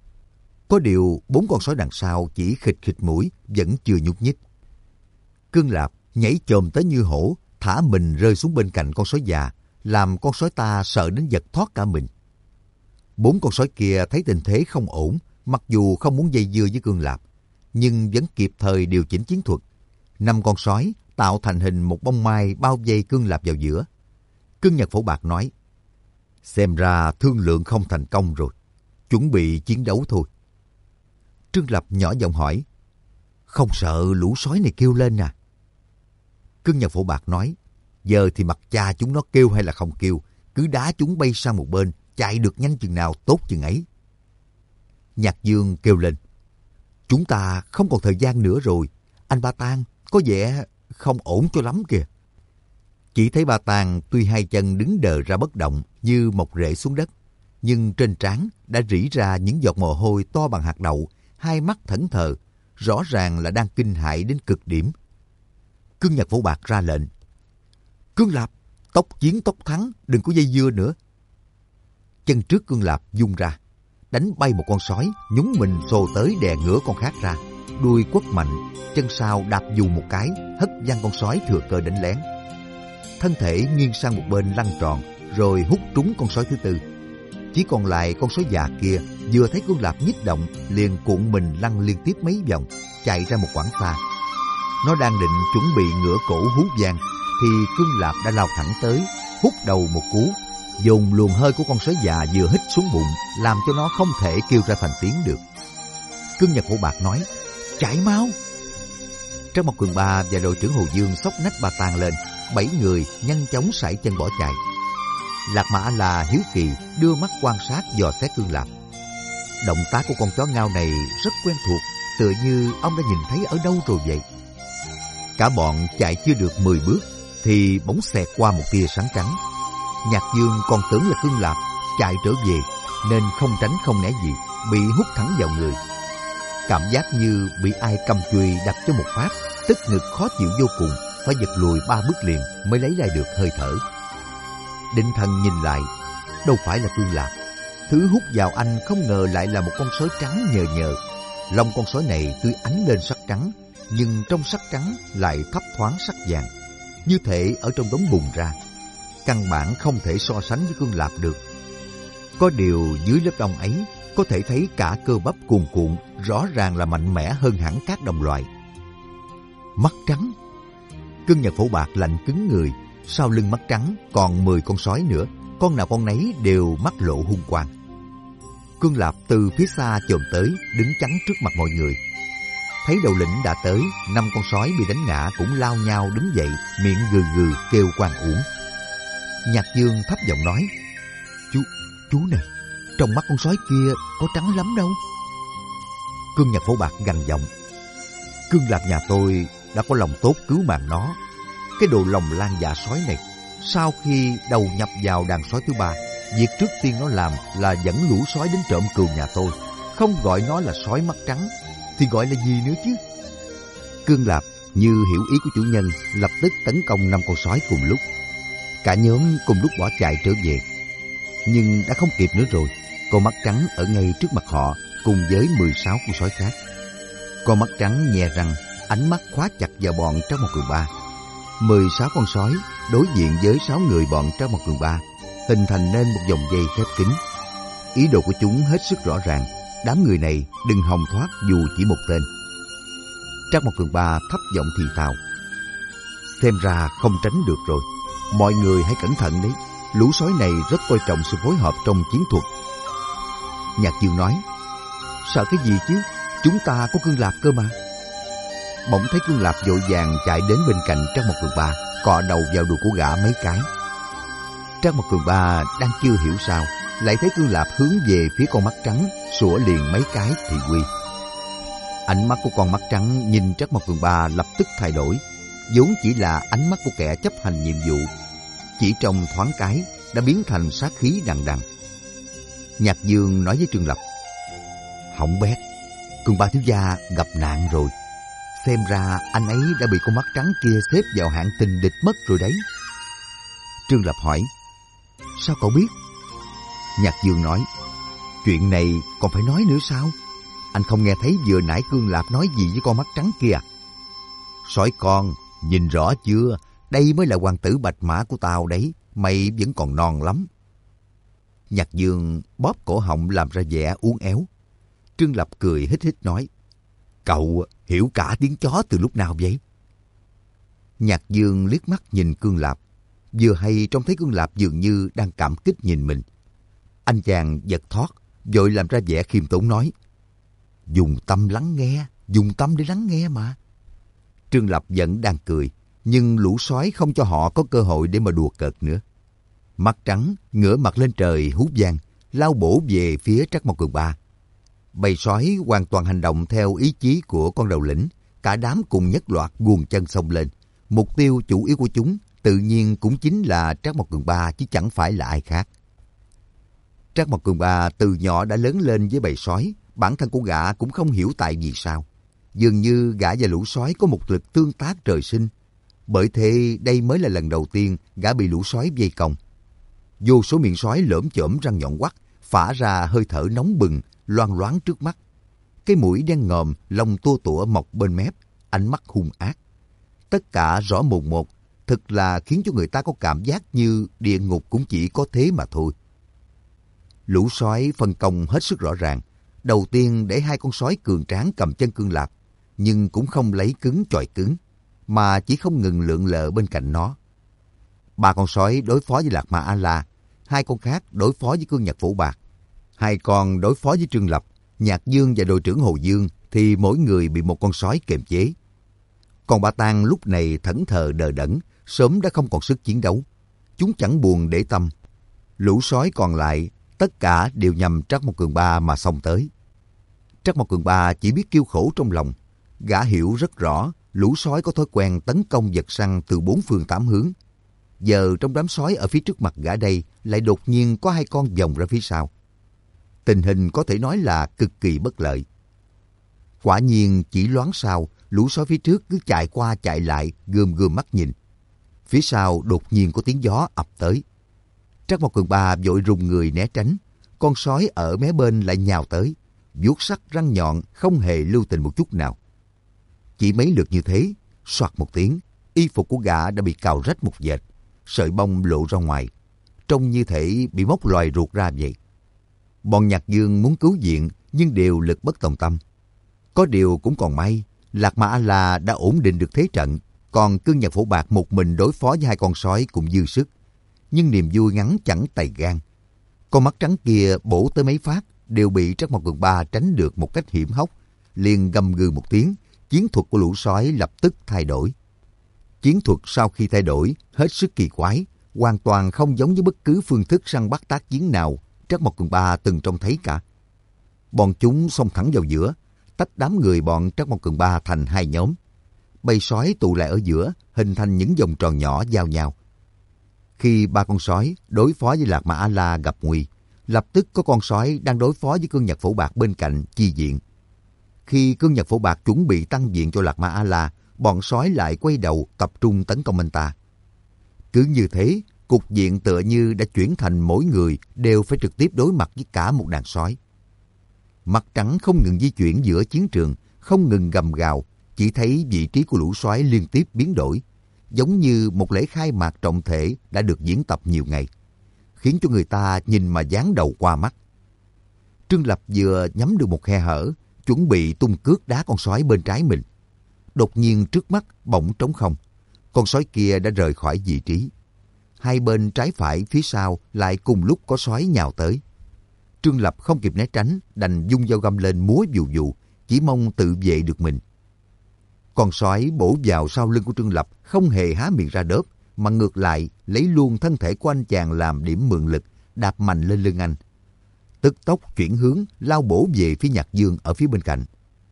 Có điều bốn con sói đằng sau chỉ khịt khịt mũi, vẫn chưa nhúc nhích. Cương Lập nhảy chồm tới như hổ, thả mình rơi xuống bên cạnh con sói già, làm con sói ta sợ đến giật thoát cả mình. Bốn con sói kia thấy tình thế không ổn, mặc dù không muốn dây dưa với Cương Lập, nhưng vẫn kịp thời điều chỉnh chiến thuật. Năm con sói tạo thành hình một bông mai bao vây Cương Lập vào giữa. Cương Nhật Phổ Bạc nói, xem ra thương lượng không thành công rồi, chuẩn bị chiến đấu thôi. Trương Lập nhỏ giọng hỏi, không sợ lũ sói này kêu lên à? Cương Nhật Phổ Bạc nói, giờ thì mặc cha chúng nó kêu hay là không kêu, cứ đá chúng bay sang một bên, chạy được nhanh chừng nào tốt chừng ấy. Nhạc Dương kêu lên, chúng ta không còn thời gian nữa rồi, anh Ba Tang có vẻ không ổn cho lắm kìa. Chỉ thấy Ba Tang tuy hai chân đứng đờ ra bất động như mọc rễ xuống đất, nhưng trên trán đã rỉ ra những giọt mồ hôi to bằng hạt đậu, hai mắt thẫn thờ, rõ ràng là đang kinh hãi đến cực điểm. Cương Nhật Phổ Bạc ra lệnh, Cương Lạp, tốc chiến tốc thắng, đừng có dây dưa nữa. Chân trước Cương Lạp vung ra, đánh bay một con sói, nhúng mình xô tới đè ngửa con khác ra, đuôi quất mạnh, chân sau đạp dù một cái, hất văng con sói thừa cơ đánh lén. Thân thể nghiêng sang một bên lăn tròn, rồi hút trúng con sói thứ tư. Chỉ còn lại con sói già kia, vừa thấy Cương Lạp nhích động, liền cuộn mình lăn liên tiếp mấy vòng, chạy ra một quãng xa. Nó đang định chuẩn bị ngửa cổ hú vang, thì Cương Lạp đã lao thẳng tới, hút đầu một cú, dồn luồng hơi của con sói già vừa hít xuống bụng, làm cho nó không thể kêu ra thành tiếng được. Cương Nhật Phổ Bạc nói, chạy mau. Trác Mộc Cường Ba và đội trưởng Hồ Dương xốc nách Ba Tang lên, bảy người nhanh chóng sải chân bỏ chạy. Lạc Mã là hiếu kỳ đưa mắt quan sát dò xét Cương Lạp. Động tác của con chó ngao này rất quen thuộc, tựa như ông đã nhìn thấy ở đâu rồi vậy. Cả bọn chạy chưa được mười bước thì bỗng xẹt qua một tia sáng trắng. Nhạc Dương còn tưởng là Cương Lạp chạy trở về nên không tránh không né gì, bị hút thẳng vào người. Cảm giác như bị ai cầm chùy đập cho một phát, tức ngực khó chịu vô cùng, phải giật lùi ba bước liền mới lấy lại được hơi thở. Định thần nhìn lại, đâu phải là Cương Lạp. Thứ hút vào anh không ngờ lại là một con sói trắng nhờ nhờ. Lông con sói này tuy ánh lên sắc trắng, nhưng trong sắc trắng lại thấp thoáng sắc vàng, như thể ở trong đống bùn ra. Căn bản không thể so sánh với Cương Lạp được. Có điều dưới lớp lông ấy có thể thấy cả cơ bắp cuồn cuộn, rõ ràng là mạnh mẽ hơn hẳn các đồng loại. Mắt trắng. Cương Nhật Phổ Bạc lạnh cứng người. Sau lưng mắt trắng còn mười con sói nữa, con nào con nấy đều mắt lộ hung quang. Cương Lạp từ phía xa chồm tới, đứng chắn trước mặt mọi người. Thấy đầu lĩnh đã tới, năm con sói bị đánh ngã cũng lao nhau đứng dậy, miệng gừ gừ kêu oan uổng. Nhạc Dương thấp giọng nói, Chú, chú này, trong mắt con sói kia có trắng lắm đâu. Cương Nhật Phổ Bạc gằn giọng, Cương Lạp nhà tôi đã có lòng tốt cứu mạng nó. Cái đồ lòng lan dạ sói này, sau khi đầu nhập vào đàn sói thứ ba, việc trước tiên nó làm là dẫn lũ sói đến trộm cừu nhà tôi. Không gọi nó là sói mắt trắng thì gọi là gì nữa chứ? Cương Lạp như hiểu ý của chủ nhân, lập tức tấn công năm con sói cùng lúc. Cả nhóm cùng lúc bỏ chạy trở về, nhưng đã không kịp nữa rồi. Con mắt trắng ở ngay trước mặt họ cùng với mười sáu con sói khác. Con mắt trắng nhè răng, ánh mắt khóa chặt vào bọn Trác Mộc Cường Ba. Mười sáu con sói đối diện với sáu người bọn Trác Mộc Cường Ba, hình thành nên một vòng dây khép kín. Ý đồ của chúng hết sức rõ ràng, đám người này đừng hòng thoát dù chỉ một tên. Trác Mộc Cường Ba thấp giọng thì thào, xem ra không tránh được rồi, mọi người hãy cẩn thận đấy, lũ sói này rất coi trọng sự phối hợp trong chiến thuật. Nhạc Dương nói, sợ cái gì chứ, chúng ta có Cương Lạp cơ mà. Bỗng thấy Cương Lạp vội vàng chạy đến bên cạnh Trác Mộc Cường Ba, cọ đầu vào đùi của gã mấy cái. Trác Mộc Cường Ba đang chưa hiểu sao, lại thấy Cương Lạp hướng về phía con mắt trắng, sủa liền mấy cái thì quy. Ánh mắt của con mắt trắng nhìn Trác Mộc Cường Ba lập tức thay đổi, vốn chỉ là ánh mắt của kẻ chấp hành nhiệm vụ, chỉ trong thoáng cái đã biến thành sát khí đằng đằng. Nhạc Dương nói với Trương Lập, hỏng bét, Cường Ba thiếu gia gặp nạn rồi. Xem ra anh ấy đã bị con mắt trắng kia xếp vào hạng tình địch mất rồi đấy. Trương Lập hỏi, sao cậu biết? Nhạc Dương nói, chuyện này còn phải nói nữa sao? Anh không nghe thấy vừa nãy Cương Lạp nói gì với con mắt trắng kia à? Sói con, nhìn rõ chưa? Đây mới là hoàng tử bạch mã của tao đấy, mày vẫn còn non lắm. Nhạc Dương bóp cổ họng làm ra vẻ uốn éo. Trương Lập cười hít hít nói, cậu hiểu cả tiếng chó từ lúc nào vậy? Nhạc Dương liếc mắt nhìn Cương Lạp, Vừa hay trông thấy Cương Lạp dường như đang cảm kích nhìn mình. Anh chàng giật thót, vội làm ra vẻ khiêm tốn nói: dùng tâm lắng nghe, dùng tâm để lắng nghe mà. Trương Lập vẫn đang cười, nhưng lũ sói không cho họ có cơ hội để mà đùa cợt nữa. Mắt trắng, ngửa mặt lên trời hú vang, lao bổ về phía Trắc Mộc Cường Ba. Bầy sói hoàn toàn hành động theo ý chí của con đầu lĩnh, cả đám cùng nhất loạt guồng chân xông lên. Mục tiêu chủ yếu của chúng tự nhiên cũng chính là Trắc Mộc Cường Ba chứ chẳng phải là ai khác. Trắc Mộc Cường Ba từ nhỏ đã lớn lên với bầy sói, bản thân của gã cũng không hiểu tại vì sao. Dường như gã và lũ sói có một lực tương tác trời sinh. Bởi thế đây mới là lần đầu tiên gã bị lũ sói vây công. Vô số miệng sói lởm chởm răng nhọn quắt, phả ra hơi thở nóng bừng, loang loáng trước mắt. Cái mũi đen ngòm, lông tua tủa mọc bên mép, ánh mắt hung ác. Tất cả rõ mồn một, thực là khiến cho người ta có cảm giác như địa ngục cũng chỉ có thế mà thôi. Lũ sói phân công hết sức rõ ràng. Đầu tiên để hai con sói cường tráng cầm chân Cương Lạp, nhưng cũng không lấy cứng chọi cứng, mà chỉ không ngừng lượn lờ bên cạnh nó. Ba con sói đối phó với Lạc Ma A-la, hai con khác đối phó với Cương Nhật Phổ Bạc, hai con đối phó với Trương Lập, Nhạc Dương và đội trưởng Hồ Dương thì mỗi người bị một con sói kiềm chế. Còn Ba Tang lúc này thẫn thờ đờ đẫn, sớm đã không còn sức chiến đấu. Chúng chẳng buồn để tâm. Lũ sói còn lại tất cả đều nhằm Trắc Mộc Cường Ba mà xông tới. Trắc Mộc Cường Ba chỉ biết kêu khổ trong lòng. Gã hiểu rất rõ lũ sói có thói quen tấn công vật săn từ bốn phương tám hướng. Giờ trong đám sói ở phía trước mặt gã đây lại đột nhiên có hai con vòng ra phía sau. Tình hình có thể nói là cực kỳ bất lợi. Quả nhiên chỉ loáng sau, lũ sói phía trước cứ chạy qua chạy lại, gườm gườm mắt nhìn. Phía sau đột nhiên có tiếng gió ập tới. Trắc Mộc Cường Ba vội rùng người né tránh. Con sói ở mé bên lại nhào tới, vuốt sắc răng nhọn không hề lưu tình một chút nào. Chỉ mấy lượt như thế, soạt một tiếng, y phục của gã đã bị cào rách một vệt, sợi bông lộ ra ngoài, trông như thể bị móc loài ruột ra vậy. Bọn Nhạc Dương muốn cứu viện nhưng đều lực bất tòng tâm. Có điều cũng còn may, Lạc Ma A-la đã ổn định được thế trận, còn Cương Nhật Phổ Bạc một mình đối phó với hai con sói cũng dư sức. Nhưng niềm vui ngắn chẳng tày gan. Con mắt trắng kia bổ tới mấy phát đều bị Trắc Mộc Cường Ba tránh được một cách hiểm hóc, liền gầm gừ một tiếng. Chiến thuật của lũ sói lập tức thay đổi. Chiến thuật sau khi thay đổi hết sức kỳ quái, hoàn toàn không giống với bất cứ phương thức săn bắt tác chiến nào Trắc Mộc Cường Ba từng trông thấy cả. Bọn chúng xông thẳng vào giữa, tách đám người bọn Trắc Mộc Cường Ba thành hai nhóm. Bầy sói tụ lại ở giữa, hình thành những vòng tròn nhỏ giao nhau. Khi ba con sói đối phó với Lạc Ma A-la gặp nguy, lập tức có con sói đang đối phó với Cương Nhật Phổ Bạc bên cạnh chi viện. Khi Cương Nhật Phổ Bạc chuẩn bị tăng viện cho Lạc Ma A-la, bọn sói lại quay đầu tập trung tấn công anh ta. Cứ như thế, cục diện tựa như đã chuyển thành mỗi người đều phải trực tiếp đối mặt với cả một đàn sói. Mặt trắng không ngừng di chuyển giữa chiến trường, không ngừng gầm gào, chỉ thấy vị trí của lũ sói liên tiếp biến đổi, giống như một lễ khai mạc trọng thể đã được diễn tập nhiều ngày, khiến cho người ta nhìn mà dán đầu qua mắt. Trương Lập vừa nhắm được một khe hở, chuẩn bị tung cước đá con sói bên trái mình. Đột nhiên trước mắt bỗng trống không, con sói kia đã rời khỏi vị trí. Hai bên trái phải phía sau lại cùng lúc có sói nhào tới. Trương Lập không kịp né tránh, đành vung dao găm lên múa vù vù, chỉ mong tự vệ được mình. Con sói bổ vào sau lưng của Trương Lập, không hề há miệng ra đớp, mà ngược lại lấy luôn thân thể của anh chàng làm điểm mượn lực, đạp mạnh lên lưng anh. Tức tốc chuyển hướng, lao bổ về phía Nhạc Dương ở phía bên cạnh.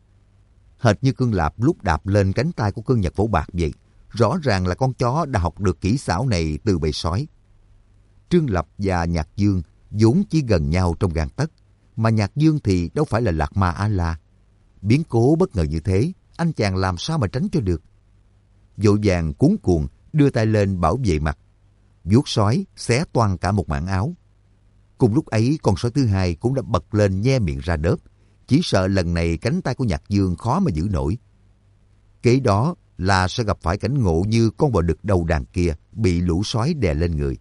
Hệt như Cương Lạp lúc đạp lên cánh tay của Cương Nhật Phổ Bạc vậy, rõ ràng là con chó đã học được kỹ xảo này từ bầy sói. Trương Lập và Nhạc Dương vốn chỉ gần nhau trong gang tấc, mà Nhạc Dương thì đâu phải là Lạc Ma A-la. Biến cố bất ngờ như thế, anh chàng làm sao mà tránh cho được. Vội vàng cuống cuồng đưa tay lên bảo vệ mặt, vuốt sói xé toang cả một mảng áo. Cùng lúc ấy, con sói thứ hai cũng đã bật lên nhe miệng ra đớp, chỉ sợ lần này cánh tay của Nhạc Dương khó mà giữ nổi. Kế đó là sẽ gặp phải cảnh ngộ như con bò đực đầu đàn kia bị lũ sói đè lên người.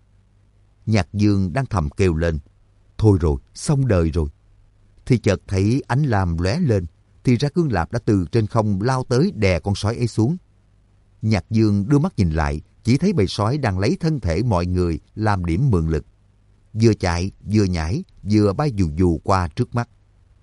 Nhạc Dương đang thầm kêu lên, thôi rồi, xong đời rồi. Thì chợt thấy ánh lam lóe lên, thì ra Cương Lạp đã từ trên không lao tới đè con sói ấy xuống. Nhạc Dương đưa mắt nhìn lại, chỉ thấy bầy sói đang lấy thân thể mọi người làm điểm mượn lực. Vừa chạy, vừa nhảy, vừa bay dù dù qua trước mắt.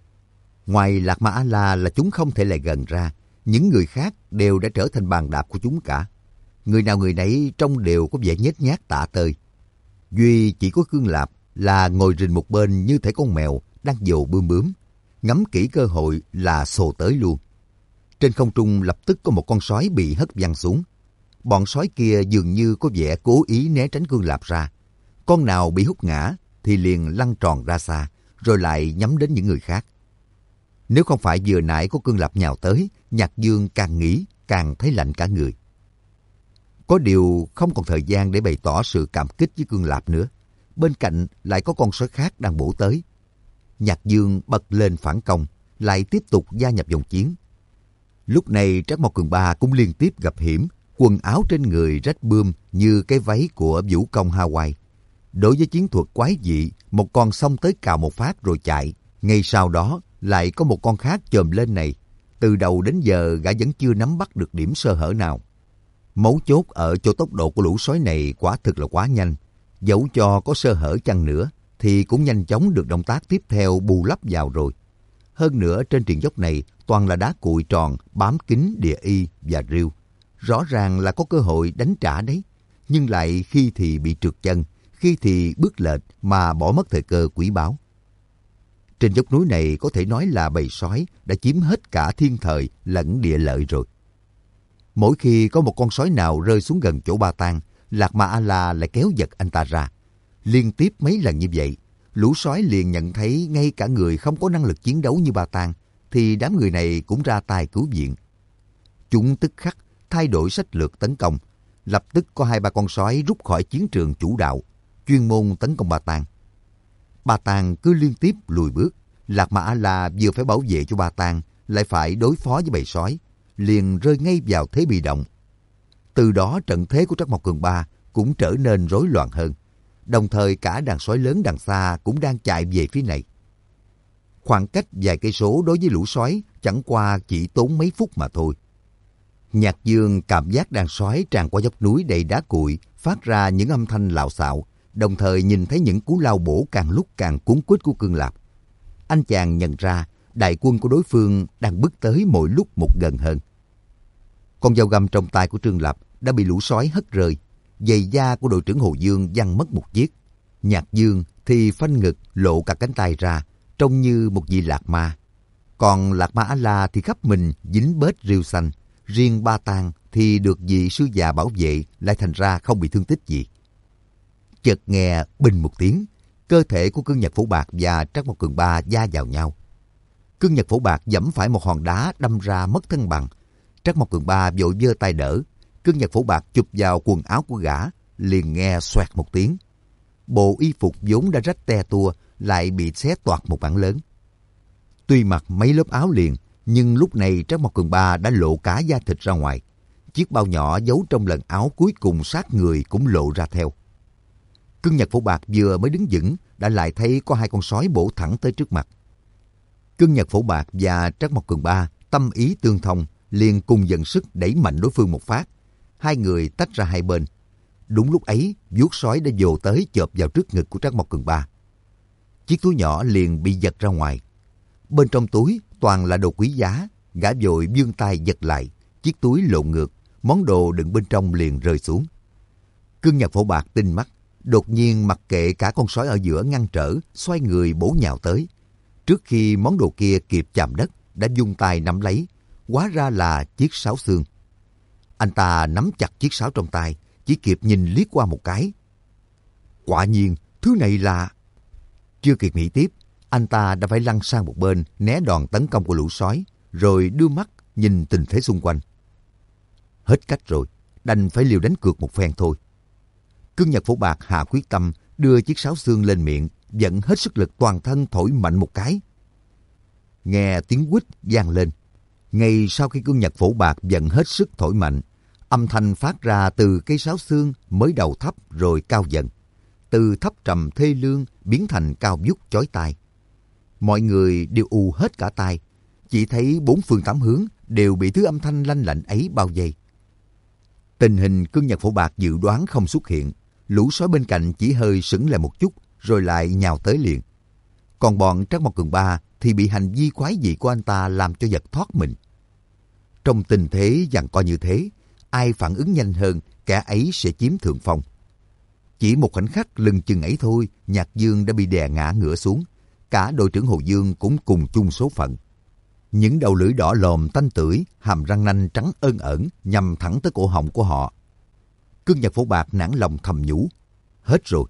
Ngoài Lạc Ma A-la là chúng không thể lại gần ra, những người khác đều đã trở thành bàn đạp của chúng cả. Người nào người nấy trông đều có vẻ nhếch nhác tả tơi. Duy chỉ có Cương Lạp là ngồi rình một bên như thể con mèo đang dồ bươm bướm, ngắm kỹ cơ hội là xồ tới luôn. Trên không trung lập tức có một con sói bị hất văng xuống. Bọn sói kia dường như có vẻ cố ý né tránh Cương Lạp ra. Con nào bị hút ngã thì liền lăn tròn ra xa, rồi lại nhắm đến những người khác. Nếu không phải vừa nãy có Cương Lạp nhào tới, Nhạc Dương càng nghĩ càng thấy lạnh cả người. Có điều không còn thời gian để bày tỏ sự cảm kích với Cương Lạp nữa. Bên cạnh lại có con sói khác đang bổ tới. Nhạc Dương bật lên phản công, lại tiếp tục gia nhập vòng chiến. Lúc này Trác Mộc Cường Ba cũng liên tiếp gặp hiểm, quần áo trên người rách bươm như cái váy của vũ công Hawaii. Đối với chiến thuật quái dị, một con xông tới cào một phát rồi chạy. Ngay sau đó lại có một con khác chồm lên này. Từ đầu đến giờ gã vẫn chưa nắm bắt được điểm sơ hở nào. Mấu chốt ở chỗ tốc độ của lũ sói này quả thực là quá nhanh. Dẫu cho có sơ hở chăng nữa thì cũng nhanh chóng được động tác tiếp theo bù lấp vào rồi. Hơn nữa trên triền dốc này toàn là đá cuội tròn bám kín địa y và rêu. Rõ ràng là có cơ hội đánh trả đấy. Nhưng lại khi thì bị trượt chân, khi thì bước lệch mà bỏ mất thời cơ quý báu. Trên dốc núi này có thể nói là bầy sói đã chiếm hết cả thiên thời lẫn địa lợi rồi. Mỗi khi có một con sói nào rơi xuống gần chỗ Ba Tang, Lạc Ma A-la lại kéo giật anh ta ra. Liên tiếp mấy lần như vậy, lũ sói liền nhận thấy ngay cả người không có năng lực chiến đấu như Ba Tang, thì đám người này cũng ra tay cứu viện. Chúng tức khắc thay đổi sách lược tấn công, lập tức có hai ba con sói rút khỏi chiến trường chủ đạo, chuyên môn tấn công Ba Tang. Ba Tang cứ liên tiếp lùi bước, Lạc Ma A-la vừa phải bảo vệ cho Ba Tang, lại phải đối phó với bầy sói, liền rơi ngay vào thế bị động. Từ đó trận thế của Trác Mộc Cường Ba cũng trở nên rối loạn hơn, đồng thời cả đàn sói lớn đằng xa cũng đang chạy về phía này. Khoảng cách vài cây số đối với lũ sói chẳng qua chỉ tốn mấy phút mà thôi. Nhạc Dương cảm giác đàn sói tràn qua dốc núi đầy đá cuội phát ra những âm thanh lạo xạo, đồng thời nhìn thấy những cú lao bổ càng lúc càng cuốn quýt của Cương Lạp. Anh chàng nhận ra đại quân của đối phương đang bước tới mỗi lúc một gần hơn. Con dao găm trong tay của Trương Lập đã bị lũ sói hất rơi, giày da của đội trưởng Hồ Dương văng mất một chiếc. Nhạc Dương thì phanh ngực lộ cả cánh tay ra, trông như một vị lạc ma. Còn Lạc Ma A-la thì khắp mình dính bết rêu xanh, riêng Ba Tang thì được vị sư già bảo vệ, lại thành ra không bị thương tích gì. Chợt nghe bình một tiếng, cơ thể của Cương Nhật Phổ Bạc và Trác Mộc Cường Ba va vào nhau. Cương Nhật Phổ Bạc giẫm phải một hòn đá đâm ra mất thăng bằng. Trác Mộc Cường Ba vội giơ tay đỡ. Cương Nhật Phổ Bạc chụp vào quần áo của gã, liền nghe xoẹt một tiếng. Bộ y phục vốn đã rách te tua lại bị xé toạc một mảng lớn. Tuy mặc mấy lớp áo liền, nhưng lúc này Trác Mộc Cường Ba đã lộ cả da thịt ra ngoài. Chiếc bao nhỏ giấu trong lần áo cuối cùng sát người cũng lộ ra theo. Cương Nhật Phổ Bạc vừa mới đứng vững đã lại thấy có hai con sói bổ thẳng tới trước mặt. Cương Nhật Phổ Bạc và Trác Mộc Cường Ba tâm ý tương thông, liền cùng dần sức đẩy mạnh đối phương một phát. Hai người tách ra hai bên. Đúng lúc ấy, vuốt sói đã vồ tới chộp vào trước ngực của Trác Mộc Cường Ba. Chiếc túi nhỏ liền bị giật ra ngoài. Bên trong túi toàn là đồ quý giá, gã vội vươn tay giật lại, chiếc túi lộn ngược, món đồ đựng bên trong liền rơi xuống. Cương Nhật Phổ Bạc tinh mắt, đột nhiên mặc kệ cả con sói ở giữa ngăn trở, xoay người bổ nhào tới. Trước khi món đồ kia kịp chạm đất, đã vung tay nắm lấy, hóa ra là chiếc sáo xương. Anh ta nắm chặt chiếc sáo trong tay, chỉ kịp nhìn liếc qua một cái. Quả nhiên, thứ này là... Chưa kịp nghĩ tiếp, anh ta đã phải lăn sang một bên, né đòn tấn công của lũ sói, rồi đưa mắt nhìn tình thế xung quanh. Hết cách rồi, đành phải liều đánh cược một phen thôi. Cương Nhật Phổ Bạc hạ quyết tâm, đưa chiếc sáo xương lên miệng, dẫn hết sức lực toàn thân thổi mạnh một cái. Nghe tiếng quýt vang lên. Ngay sau khi Cương Nhật Phổ Bạc dẫn hết sức thổi mạnh, âm thanh phát ra từ cây sáo xương mới đầu thấp rồi cao dần. Từ thấp trầm thê lương biến thành cao vút chói tai. Mọi người đều ù hết cả tai, chỉ thấy bốn phương tám hướng đều bị thứ âm thanh lanh lảnh ấy bao vây. Tình hình cương nhật phổ bạc dự đoán không xuất hiện, lũ sói bên cạnh chỉ hơi sững lại một chút rồi lại nhào tới liền. Còn bọn Trác Mộc Cường Ba thì bị hành vi quái dị của anh ta làm cho giật thoát mình. Trong tình thế giằng co như thế, ai phản ứng nhanh hơn, kẻ ấy sẽ chiếm thượng phong. Chỉ một khoảnh khắc lưng chừng ấy thôi, Nhạc Dương đã bị đè ngã ngửa xuống. Cả đội trưởng Hồ Dương cũng cùng chung số phận. Những đầu lưỡi đỏ lòm tanh tưởi, hàm răng nanh trắng ơn ẩn nhằm thẳng tới cổ họng của họ. Cương Nhật Phổ Bạc nản lòng thầm nhủ, hết rồi.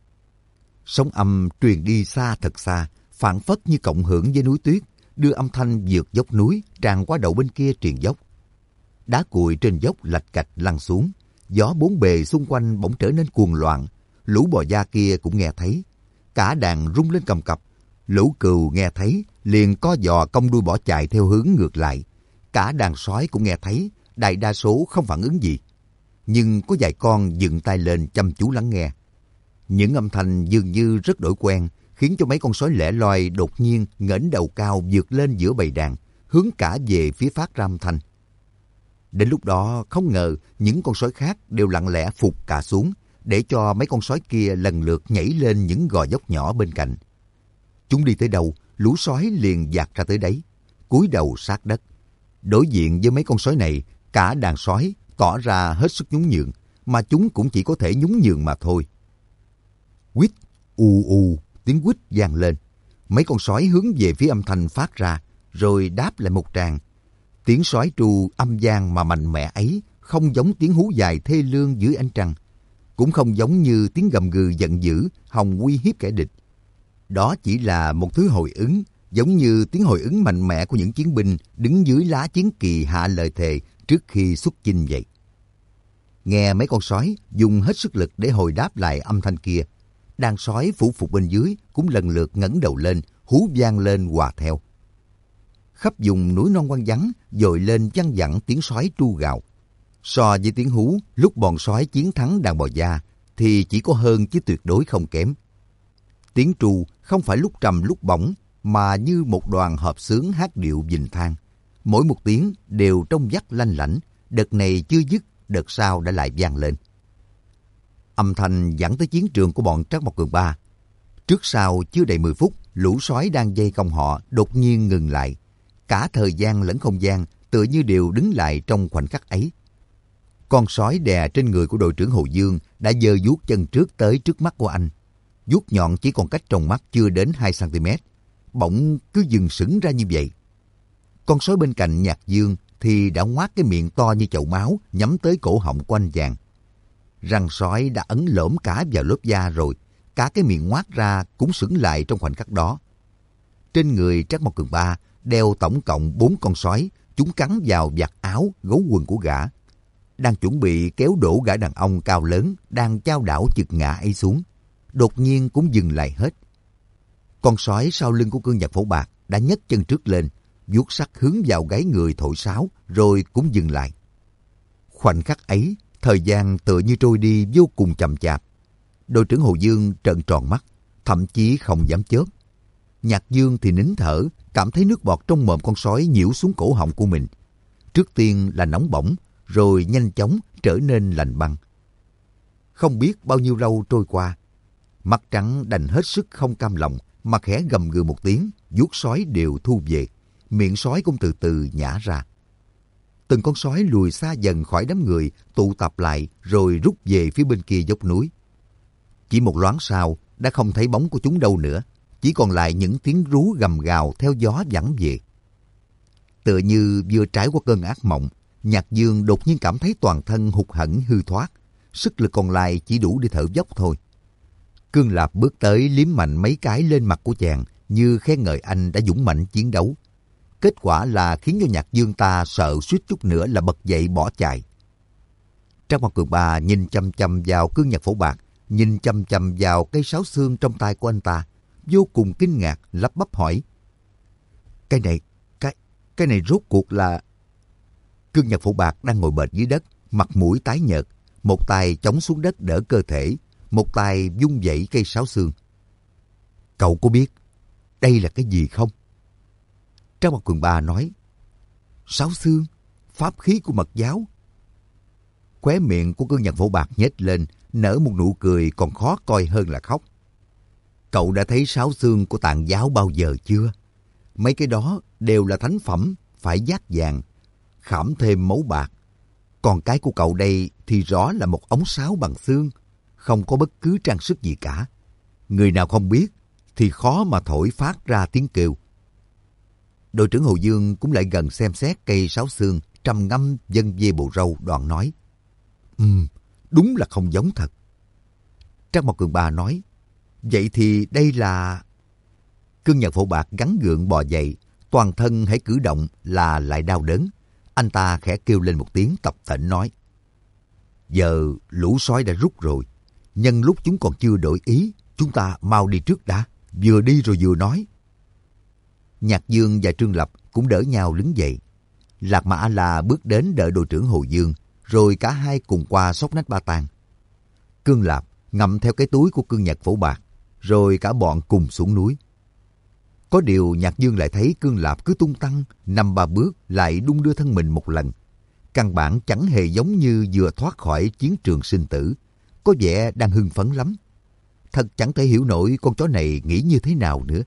Sóng âm truyền đi xa thật xa, phảng phất như cộng hưởng với núi tuyết, đưa âm thanh vượt dốc núi tràn qua đầu bên kia triền dốc. Đá cuội trên dốc lạch cạch lăn xuống, gió bốn bề xung quanh bỗng trở nên cuồng loạn. Lũ bò da kia cũng nghe thấy, cả đàn rung lên cầm cập. Lũ cừu nghe thấy liền co giò cong đuôi bỏ chạy theo hướng ngược lại. Cả đàn sói cũng nghe thấy, đại đa số không phản ứng gì, nhưng có vài con dựng tay lên chăm chú lắng nghe. Những âm thanh dường như rất đổi quen, khiến cho mấy con sói lẻ loi đột nhiên ngẩng đầu cao vượt lên giữa bầy đàn, hướng cả về phía phát ra âm thanh. Đến lúc đó không ngờ những con sói khác đều lặng lẽ phục cả xuống, để cho mấy con sói kia lần lượt nhảy lên những gò dốc nhỏ bên cạnh. Chúng đi tới đâu, lũ sói liền dạt ra tới đấy, cúi đầu sát đất. Đối diện với mấy con sói này, cả đàn sói tỏ ra hết sức nhún nhường, mà chúng cũng chỉ có thể nhún nhường mà thôi. Quýt, ù ù, tiếng quýt vang lên. Mấy con sói hướng về phía âm thanh phát ra, rồi đáp lại một tràng. Tiếng sói tru âm vang mà mạnh mẽ ấy không giống tiếng hú dài thê lương dưới ánh trăng, cũng không giống như tiếng gầm gừ giận dữ hòng uy hiếp kẻ địch. Đó chỉ là một thứ hồi ứng, giống như tiếng hồi ứng mạnh mẽ của những chiến binh đứng dưới lá chiến kỳ hạ lời thề trước khi xuất chinh vậy. Nghe mấy con sói dùng hết sức lực để hồi đáp lại âm thanh kia, đàn sói phủ phục bên dưới cũng lần lượt ngẩng đầu lên, hú vang lên hòa theo. Khắp vùng núi non hoang vắng dội lên văng vẳng tiếng sói tru gào. So với tiếng hú lúc bọn sói chiến thắng đàn bò da thì chỉ có hơn chứ tuyệt đối không kém. Tiếng tru không phải lúc trầm lúc bổng, mà như một đoàn hợp xướng hát điệu vình thang. Mỗi một tiếng đều trong vắt lanh lảnh, đợt này chưa dứt, đợt sau đã lại vang lên. Âm thanh dẫn tới chiến trường của bọn Trác Mộc Cường Ba. Trước sau chưa đầy mười phút, lũ sói đang vây công họ đột nhiên ngừng lại. Cả thời gian lẫn không gian tựa như đều đứng lại trong khoảnh khắc ấy. Con sói đè trên người của đội trưởng Hồ Dương đã giơ vuốt chân trước tới trước mắt của anh. Vuốt nhọn chỉ còn cách trong mắt chưa đến hai xăng-ti-mét, bỗng cứ dừng sững ra như vậy. Con sói bên cạnh Nhạc Dương thì đã ngoác cái miệng to như chậu máu nhắm tới cổ họng của anh chàng. Răng sói đã ấn lởm cả vào lớp da rồi, cả cái miệng ngoác ra cũng sững lại trong khoảnh khắc đó. Trên người Trác Mộc Cường Ba đeo tổng cộng bốn con sói, chúng cắn vào vạt áo, gấu quần của gã. Đang chuẩn bị kéo đổ gã đàn ông cao lớn đang chao đảo chực ngã ấy xuống, đột nhiên cũng dừng lại hết. Con sói sau lưng của Cương Nhật Phổ Bạc đã nhấc chân trước lên, vuốt sắt hướng vào gáy người thổi sáo, rồi cũng dừng lại. Khoảnh khắc ấy, thời gian tựa như trôi đi vô cùng chậm chạp. Đội trưởng Hồ Dương trợn tròn mắt, thậm chí không dám chớp. Nhạc Dương thì nín thở, cảm thấy nước bọt trong mồm con sói nhiễu xuống cổ họng của mình. Trước tiên là nóng bỏng, rồi nhanh chóng trở nên lạnh băng. Không biết bao nhiêu lâu trôi qua, mắt trắng đành hết sức không cam lòng, mà khẽ gầm gừ một tiếng, vuốt sói đều thu về, miệng sói cũng từ từ nhả ra. Từng con sói lùi xa dần khỏi đám người, tụ tập lại rồi rút về phía bên kia dốc núi. Chỉ một loáng sau, đã không thấy bóng của chúng đâu nữa, chỉ còn lại những tiếng rú gầm gào theo gió vẳng về. Tựa như vừa trải qua cơn ác mộng, Nhạc Dương đột nhiên cảm thấy toàn thân hụt hẫng hư thoát, sức lực còn lại chỉ đủ để thở dốc thôi. Cương Lạp bước tới liếm mạnh mấy cái lên mặt của chàng, như khen ngợi anh đã dũng mãnh chiến đấu. Kết quả là khiến cho Nhạc Dương ta sợ suýt chút nữa là bật dậy bỏ chạy. Trác Mộc Cường Ba nhìn chăm chăm vào Cương Nhật Phổ Bạc, nhìn chăm chăm vào cây sáo xương trong tay của anh ta, vô cùng kinh ngạc, lắp bắp hỏi: Cái này, cái, cái này rốt cuộc là... Cương Nhật Phổ Bạc đang ngồi bệt dưới đất, mặt mũi tái nhợt, một tay chống xuống đất đỡ cơ thể, một tay vung vẩy cây sáo xương. Cậu có biết đây là cái gì không? Trác Mộc Cường Ba nói: Sáo xương, pháp khí của Mật giáo. Khóe miệng của Cương Nhật Phổ Bạc nhếch lên, nở một nụ cười còn khó coi hơn là khóc. Cậu đã thấy sáo xương của Tạng giáo bao giờ chưa? Mấy cái đó đều là thánh phẩm, phải dát vàng, khảm thêm máu bạc. Còn cái của cậu đây thì rõ là một ống sáo bằng xương, không có bất cứ trang sức gì cả. Người nào không biết thì khó mà thổi phát ra tiếng kêu. Đội trưởng Hồ Dương cũng lại gần xem xét cây sáo xương, trầm ngâm vân vê bộ râu, đoạn nói: Ừm, đúng là không giống thật. Trác Mộc Cường Ba nói: Vậy thì đây là... Cương Nhật Phổ Bạc gắng gượng bò dậy, toàn thân hãy cử động là lại đau đớn. Anh ta khẽ kêu lên một tiếng tập tễnh nói: Giờ lũ sói đã rút rồi, nhân lúc chúng còn chưa đổi ý, chúng ta mau đi trước đã, vừa đi rồi vừa nói. Nhạc Dương và Trương Lập cũng đỡ nhau đứng dậy. Lạc Mà A-la bước đến đợi đội trưởng Hồ Dương, rồi cả hai cùng qua Sóc Nách Ba Tàng. Cương Lạp ngậm theo cái túi của Cương Nhật Phổ Bạc, rồi cả bọn cùng xuống núi. Có điều Nhạc Dương lại thấy Cương Lạp cứ tung tăng, năm ba bước lại đung đưa thân mình một lần. Căn bản chẳng hề giống như vừa thoát khỏi chiến trường sinh tử, có vẻ đang hưng phấn lắm. Thật chẳng thể hiểu nổi con chó này nghĩ như thế nào nữa.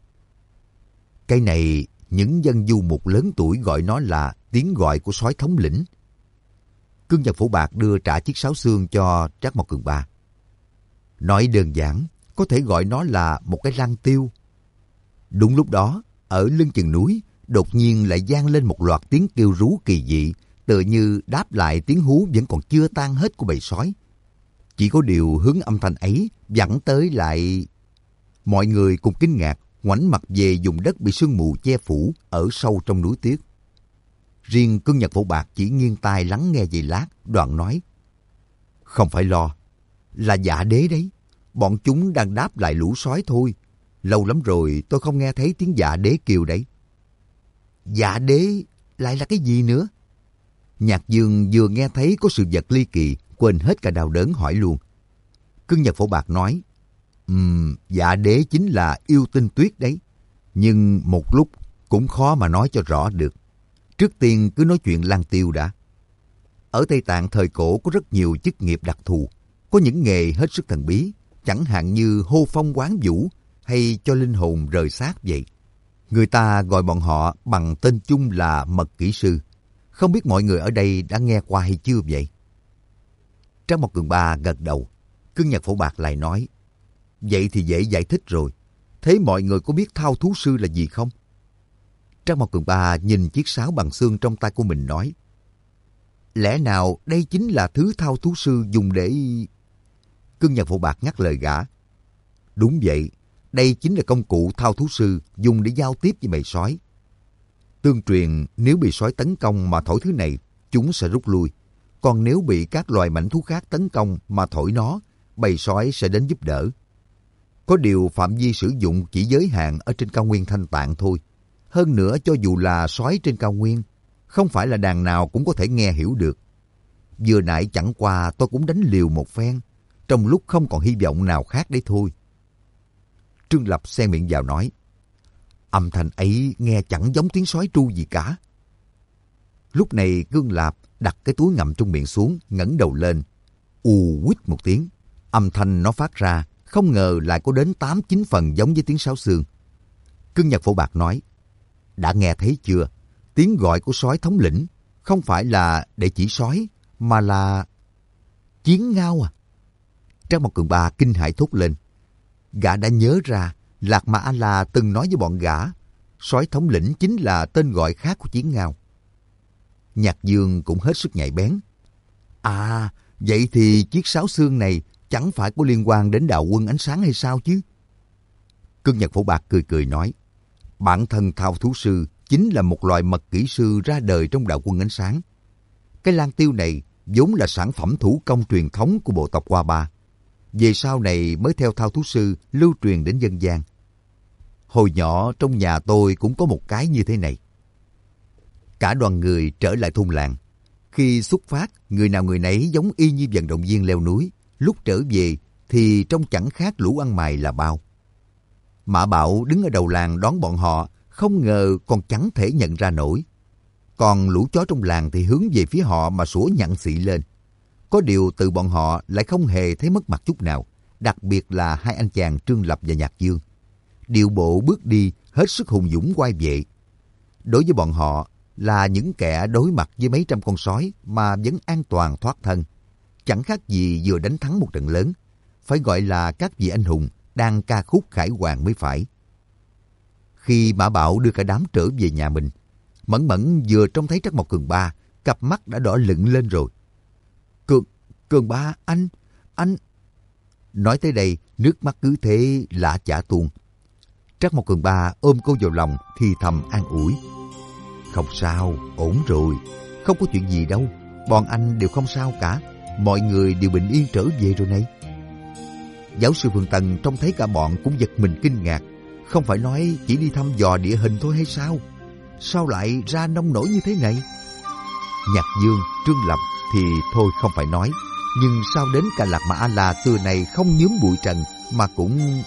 Cái này, những dân du mục lớn tuổi gọi nó là tiếng gọi của sói thống lĩnh. Cương Nhật Phổ Bạc đưa trả chiếc sáo xương cho Trác Mộc Cường Ba. Nói đơn giản, có thể gọi nó là một cái lang tiêu. Đúng lúc đó, ở lưng chừng núi, đột nhiên lại vang lên một loạt tiếng kêu rú kỳ dị, tựa như đáp lại tiếng hú vẫn còn chưa tan hết của bầy sói. Chỉ có điều hướng âm thanh ấy dẫn tới lại... Mọi người cùng kinh ngạc, ngoảnh mặt về vùng đất bị sương mù che phủ ở sâu trong núi tuyết. Riêng Cương Nhật Phổ Bạc chỉ nghiêng tai lắng nghe giây lát, đoạn nói: Không phải lo, là Dạ Đế đấy. Bọn chúng đang đáp lại lũ sói thôi. Lâu lắm rồi tôi không nghe thấy tiếng Dạ Đế kêu đấy. Dạ Đế lại là cái gì nữa? Nhạc Dương vừa nghe thấy có sự vật ly kỳ, quên hết cả đau đớn hỏi luôn. Cương Nhật Phổ Bạc nói: um, Dạ Đế chính là yêu tinh tuyết đấy. Nhưng một lúc cũng khó mà nói cho rõ được. Trước tiên cứ nói chuyện lang tiêu đã. Ở Tây Tạng thời cổ có rất nhiều chức nghiệp đặc thù, có những nghề hết sức thần bí, chẳng hạn như hô phong hoán vũ hay cho linh hồn rời xác vậy. Người ta gọi bọn họ bằng tên chung là mật kỹ sư. Không biết mọi người ở đây đã nghe qua hay chưa vậy? Trác Mộc Cường Ba gật đầu. Cương Nhật Phổ Bạc lại nói: Vậy thì dễ giải thích rồi. Thế mọi người có biết thao thú sư là gì không? Trác Mộc Cường Ba nhìn chiếc sáo bằng xương trong tay của mình nói: Lẽ nào đây chính là thứ thao thú sư dùng để... Cương Nhật Phổ Bạc ngắt lời gã: Đúng vậy, đây chính là công cụ thao thú sư dùng để giao tiếp với bầy sói. Tương truyền nếu bị sói tấn công mà thổi thứ này, chúng sẽ rút lui. Còn nếu bị các loài mãnh thú khác tấn công mà thổi nó, bầy sói sẽ đến giúp đỡ. Có điều phạm vi sử dụng chỉ giới hạn ở trên cao nguyên Thanh Tạng thôi. Hơn nữa cho dù là sói trên cao nguyên, không phải là đàn nào cũng có thể nghe hiểu được. Vừa nãy chẳng qua tôi cũng đánh liều một phen, trong lúc không còn hy vọng nào khác đấy thôi. Trương Lập xen miệng vào nói: Âm thanh ấy nghe chẳng giống tiếng sói tru gì cả. Lúc này Cương Lạp đặt cái túi ngậm trong miệng xuống, ngẩng đầu lên, ù quýt một tiếng. Âm thanh nó phát ra không ngờ lại có đến tám chín phần giống với tiếng sáo xương. Cương Nhật Phổ Bạc nói: Đã nghe thấy chưa? Tiếng gọi của sói thống lĩnh không phải là để chỉ sói, mà là chiến ngao à? Trác Mộc Cường Ba kinh hãi thốt lên. Gã đã nhớ ra Lạc Mà A-la từng nói với bọn gã, sói thống lĩnh chính là tên gọi khác của chiến ngao. Nhạc Dương cũng hết sức nhạy bén. À, vậy thì chiếc sáo xương này chẳng phải có liên quan đến đạo quân ánh sáng hay sao chứ? Cương Nhật Phổ Bạc cười cười nói: Bản thân thao thú sư chính là một loại mật kỹ sư ra đời trong đạo quân ánh sáng. Cái lang tiêu này vốn là sản phẩm thủ công truyền thống của bộ tộc Hoa Ba. Về sau này mới theo thao thú sư lưu truyền đến dân gian. Hồi nhỏ trong nhà tôi cũng có một cái như thế này. Cả đoàn người trở lại thôn làng. Khi xuất phát, người nào người nấy giống y như vận động viên leo núi. Lúc trở về thì trông chẳng khác lũ ăn mày là bao. Mã Bảo đứng ở đầu làng đón bọn họ, không ngờ còn chẳng thể nhận ra nổi. Còn lũ chó trong làng thì hướng về phía họ mà sủa nhặng xị lên. Có điều từ bọn họ lại không hề thấy mất mặt chút nào, đặc biệt là hai anh chàng Trương Lập và Nhạc Dương. Điệu bộ bước đi hết sức hùng dũng oai vệ. Đối với bọn họ là những kẻ đối mặt với mấy trăm con sói mà vẫn an toàn thoát thân. Chẳng khác gì vừa đánh thắng một trận lớn. Phải gọi là các vị anh hùng đang ca khúc khải hoàn mới phải. Khi Mã Bảo đưa cả đám trở về nhà mình, Mẫn Mẫn vừa trông thấy Trắc Mộc Cường Ba, cặp mắt đã đỏ lựng lên rồi. Cường, Cường Ba, anh, anh... Nói tới đây, nước mắt cứ thế lã chả tuôn. Trắc Mộc Cường Ba ôm cô vào lòng thì thầm an ủi. Không sao, ổn rồi, không có chuyện gì đâu, bọn anh đều không sao cả, mọi người đều bình yên trở về rồi này. Giáo sư Phương Tân trông thấy cả bọn cũng giật mình kinh ngạc, không phải nói chỉ đi thăm dò địa hình thôi hay sao? Sao lại ra nông nổi như thế này? Nhạc Dương, Trương Lập thì thôi không phải nói, nhưng sao đến cả Lạc Mà A-la xưa này không nhuốm bụi trần mà cũng...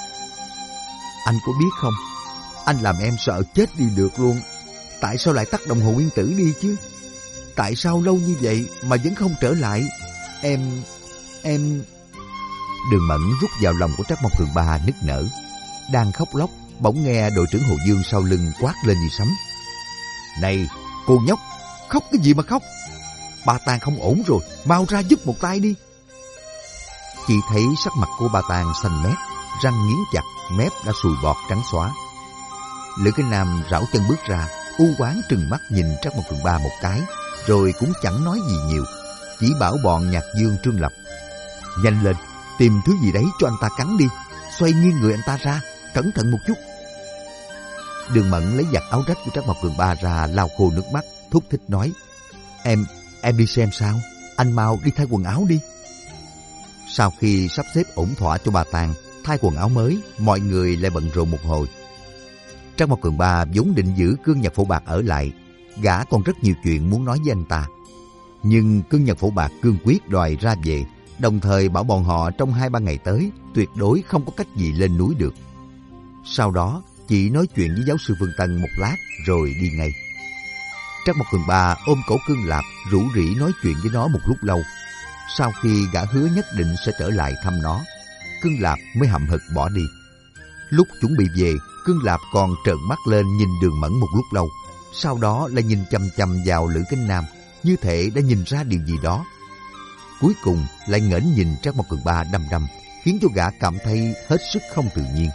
Anh có biết không, anh làm em sợ chết đi được luôn. Tại sao lại tắt đồng hồ nguyên tử đi chứ? Tại sao lâu như vậy mà vẫn không trở lại? Em... em... Đường Mẫn rút vào lòng của Trắc Mộc Cường Ba nức nở. Đang khóc lóc, bỗng nghe đội trưởng Hồ Dương sau lưng quát lên như sấm. Này, cô nhóc, khóc cái gì mà khóc? Ba Tàng không ổn rồi, mau ra giúp một tay đi. Chỉ thấy sắc mặt của Ba Tàng xanh mét, răng nghiến chặt, mép đã sùi bọt trắng xóa. Lữ Kinh Nam rảo chân bước ra, u oán trừng mắt nhìn Trắc Mộc Cường Ba một cái, rồi cũng chẳng nói gì nhiều, chỉ bảo bọn Nhạc Dương, Trương Lập. Nhanh lên, tìm thứ gì đấy cho anh ta cắn đi, xoay nghiêng người anh ta ra, cẩn thận một chút. Đường Mẫn lấy giặt áo rách của Trắc Mộc Cường Ba ra lau khô nước mắt, thúc thích nói. Em, em đi xem sao, anh mau đi thay quần áo đi. Sau khi sắp xếp ổn thỏa cho Ba Tàng thay quần áo mới, mọi người lại bận rộn một hồi. Trắc Mộc Cường Ba vốn định giữ Cương Nhật Phổ Bạc ở lại, gã còn rất nhiều chuyện muốn nói với anh ta. Nhưng Cương Nhật Phổ Bạc cương quyết đòi ra về, đồng thời bảo bọn họ trong hai ba ngày tới tuyệt đối không có cách gì lên núi được. Sau đó chỉ nói chuyện với giáo sư Phương Tân một lát rồi đi ngay. Trắc Mộc Cường Ba ôm cổ Cương Lạp rủ rỉ nói chuyện với nó một lúc lâu. Sau khi gã hứa nhất định sẽ trở lại thăm nó, Cương Lạp mới hậm hực bỏ đi. Lúc chuẩn bị về, Cương Lạp còn trợn mắt lên nhìn Đường Mẫn một lúc lâu, sau đó lại nhìn chằm chằm vào Lữ Kinh Nam, như thể đã nhìn ra điều gì đó. Cuối cùng lại ngẩng nhìn Trắc Mộc Cường Ba đăm đăm, khiến cho gã cảm thấy hết sức không tự nhiên.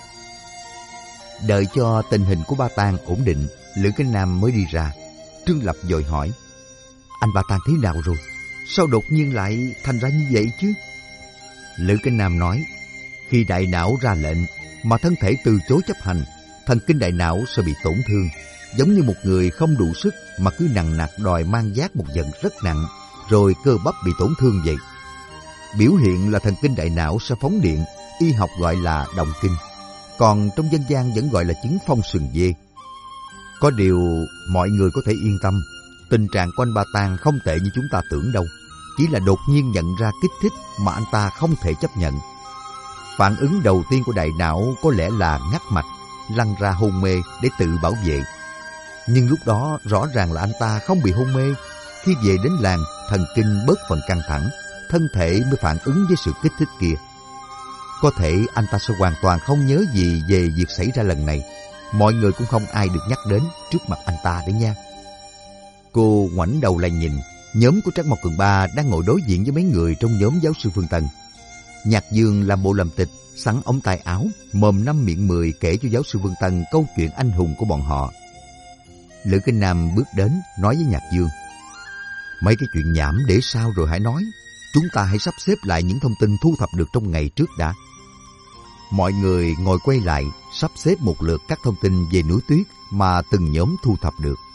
Đợi cho tình hình của Ba Tàng ổn định, Lữ Kinh Nam mới đi ra. Trương Lập vội hỏi, anh Ba Tàng thế nào rồi? Sao đột nhiên lại thành ra như vậy chứ? Lữ Kinh Nam nói, khi đại não ra lệnh mà thân thể từ chối chấp hành, thần kinh đại não sẽ bị tổn thương, giống như một người không đủ sức mà cứ nằng nặc đòi mang vác một vật rất nặng, rồi cơ bắp bị tổn thương vậy. Biểu hiện là thần kinh đại não sẽ phóng điện, y học gọi là động kinh, còn trong dân gian vẫn gọi là chứng phong sừng dê. Có điều mọi người có thể yên tâm, tình trạng của anh Ba Tàng không tệ như chúng ta tưởng đâu, chỉ là đột nhiên nhận ra kích thích mà anh ta không thể chấp nhận. Phản ứng đầu tiên của đại não có lẽ là ngắt mạch, lăn ra hôn mê để tự bảo vệ. Nhưng lúc đó rõ ràng là anh ta không bị hôn mê. Khi về đến làng, thần kinh bớt phần căng thẳng, thân thể mới phản ứng với sự kích thích kia. Có thể anh ta sẽ hoàn toàn không nhớ gì về việc xảy ra lần này. Mọi người cũng không ai được nhắc đến trước mặt anh ta đấy nha. Cô ngoảnh đầu lại nhìn, nhóm của Trắc Mộc Cường Ba đang ngồi đối diện với mấy người trong nhóm giáo sư Phương Tân. Nhạc Dương làm bộ làm tịch, sắn ống tay áo, mồm năm miệng mười kể cho giáo sư Phương Tân câu chuyện anh hùng của bọn họ. Lữ Kinh Nam bước đến nói với Nhạc Dương, mấy cái chuyện nhảm để sau rồi hãy nói, chúng ta hãy sắp xếp lại những thông tin thu thập được trong ngày trước đã. Mọi người ngồi quay lại, sắp xếp một lượt các thông tin về núi tuyết mà từng nhóm thu thập được.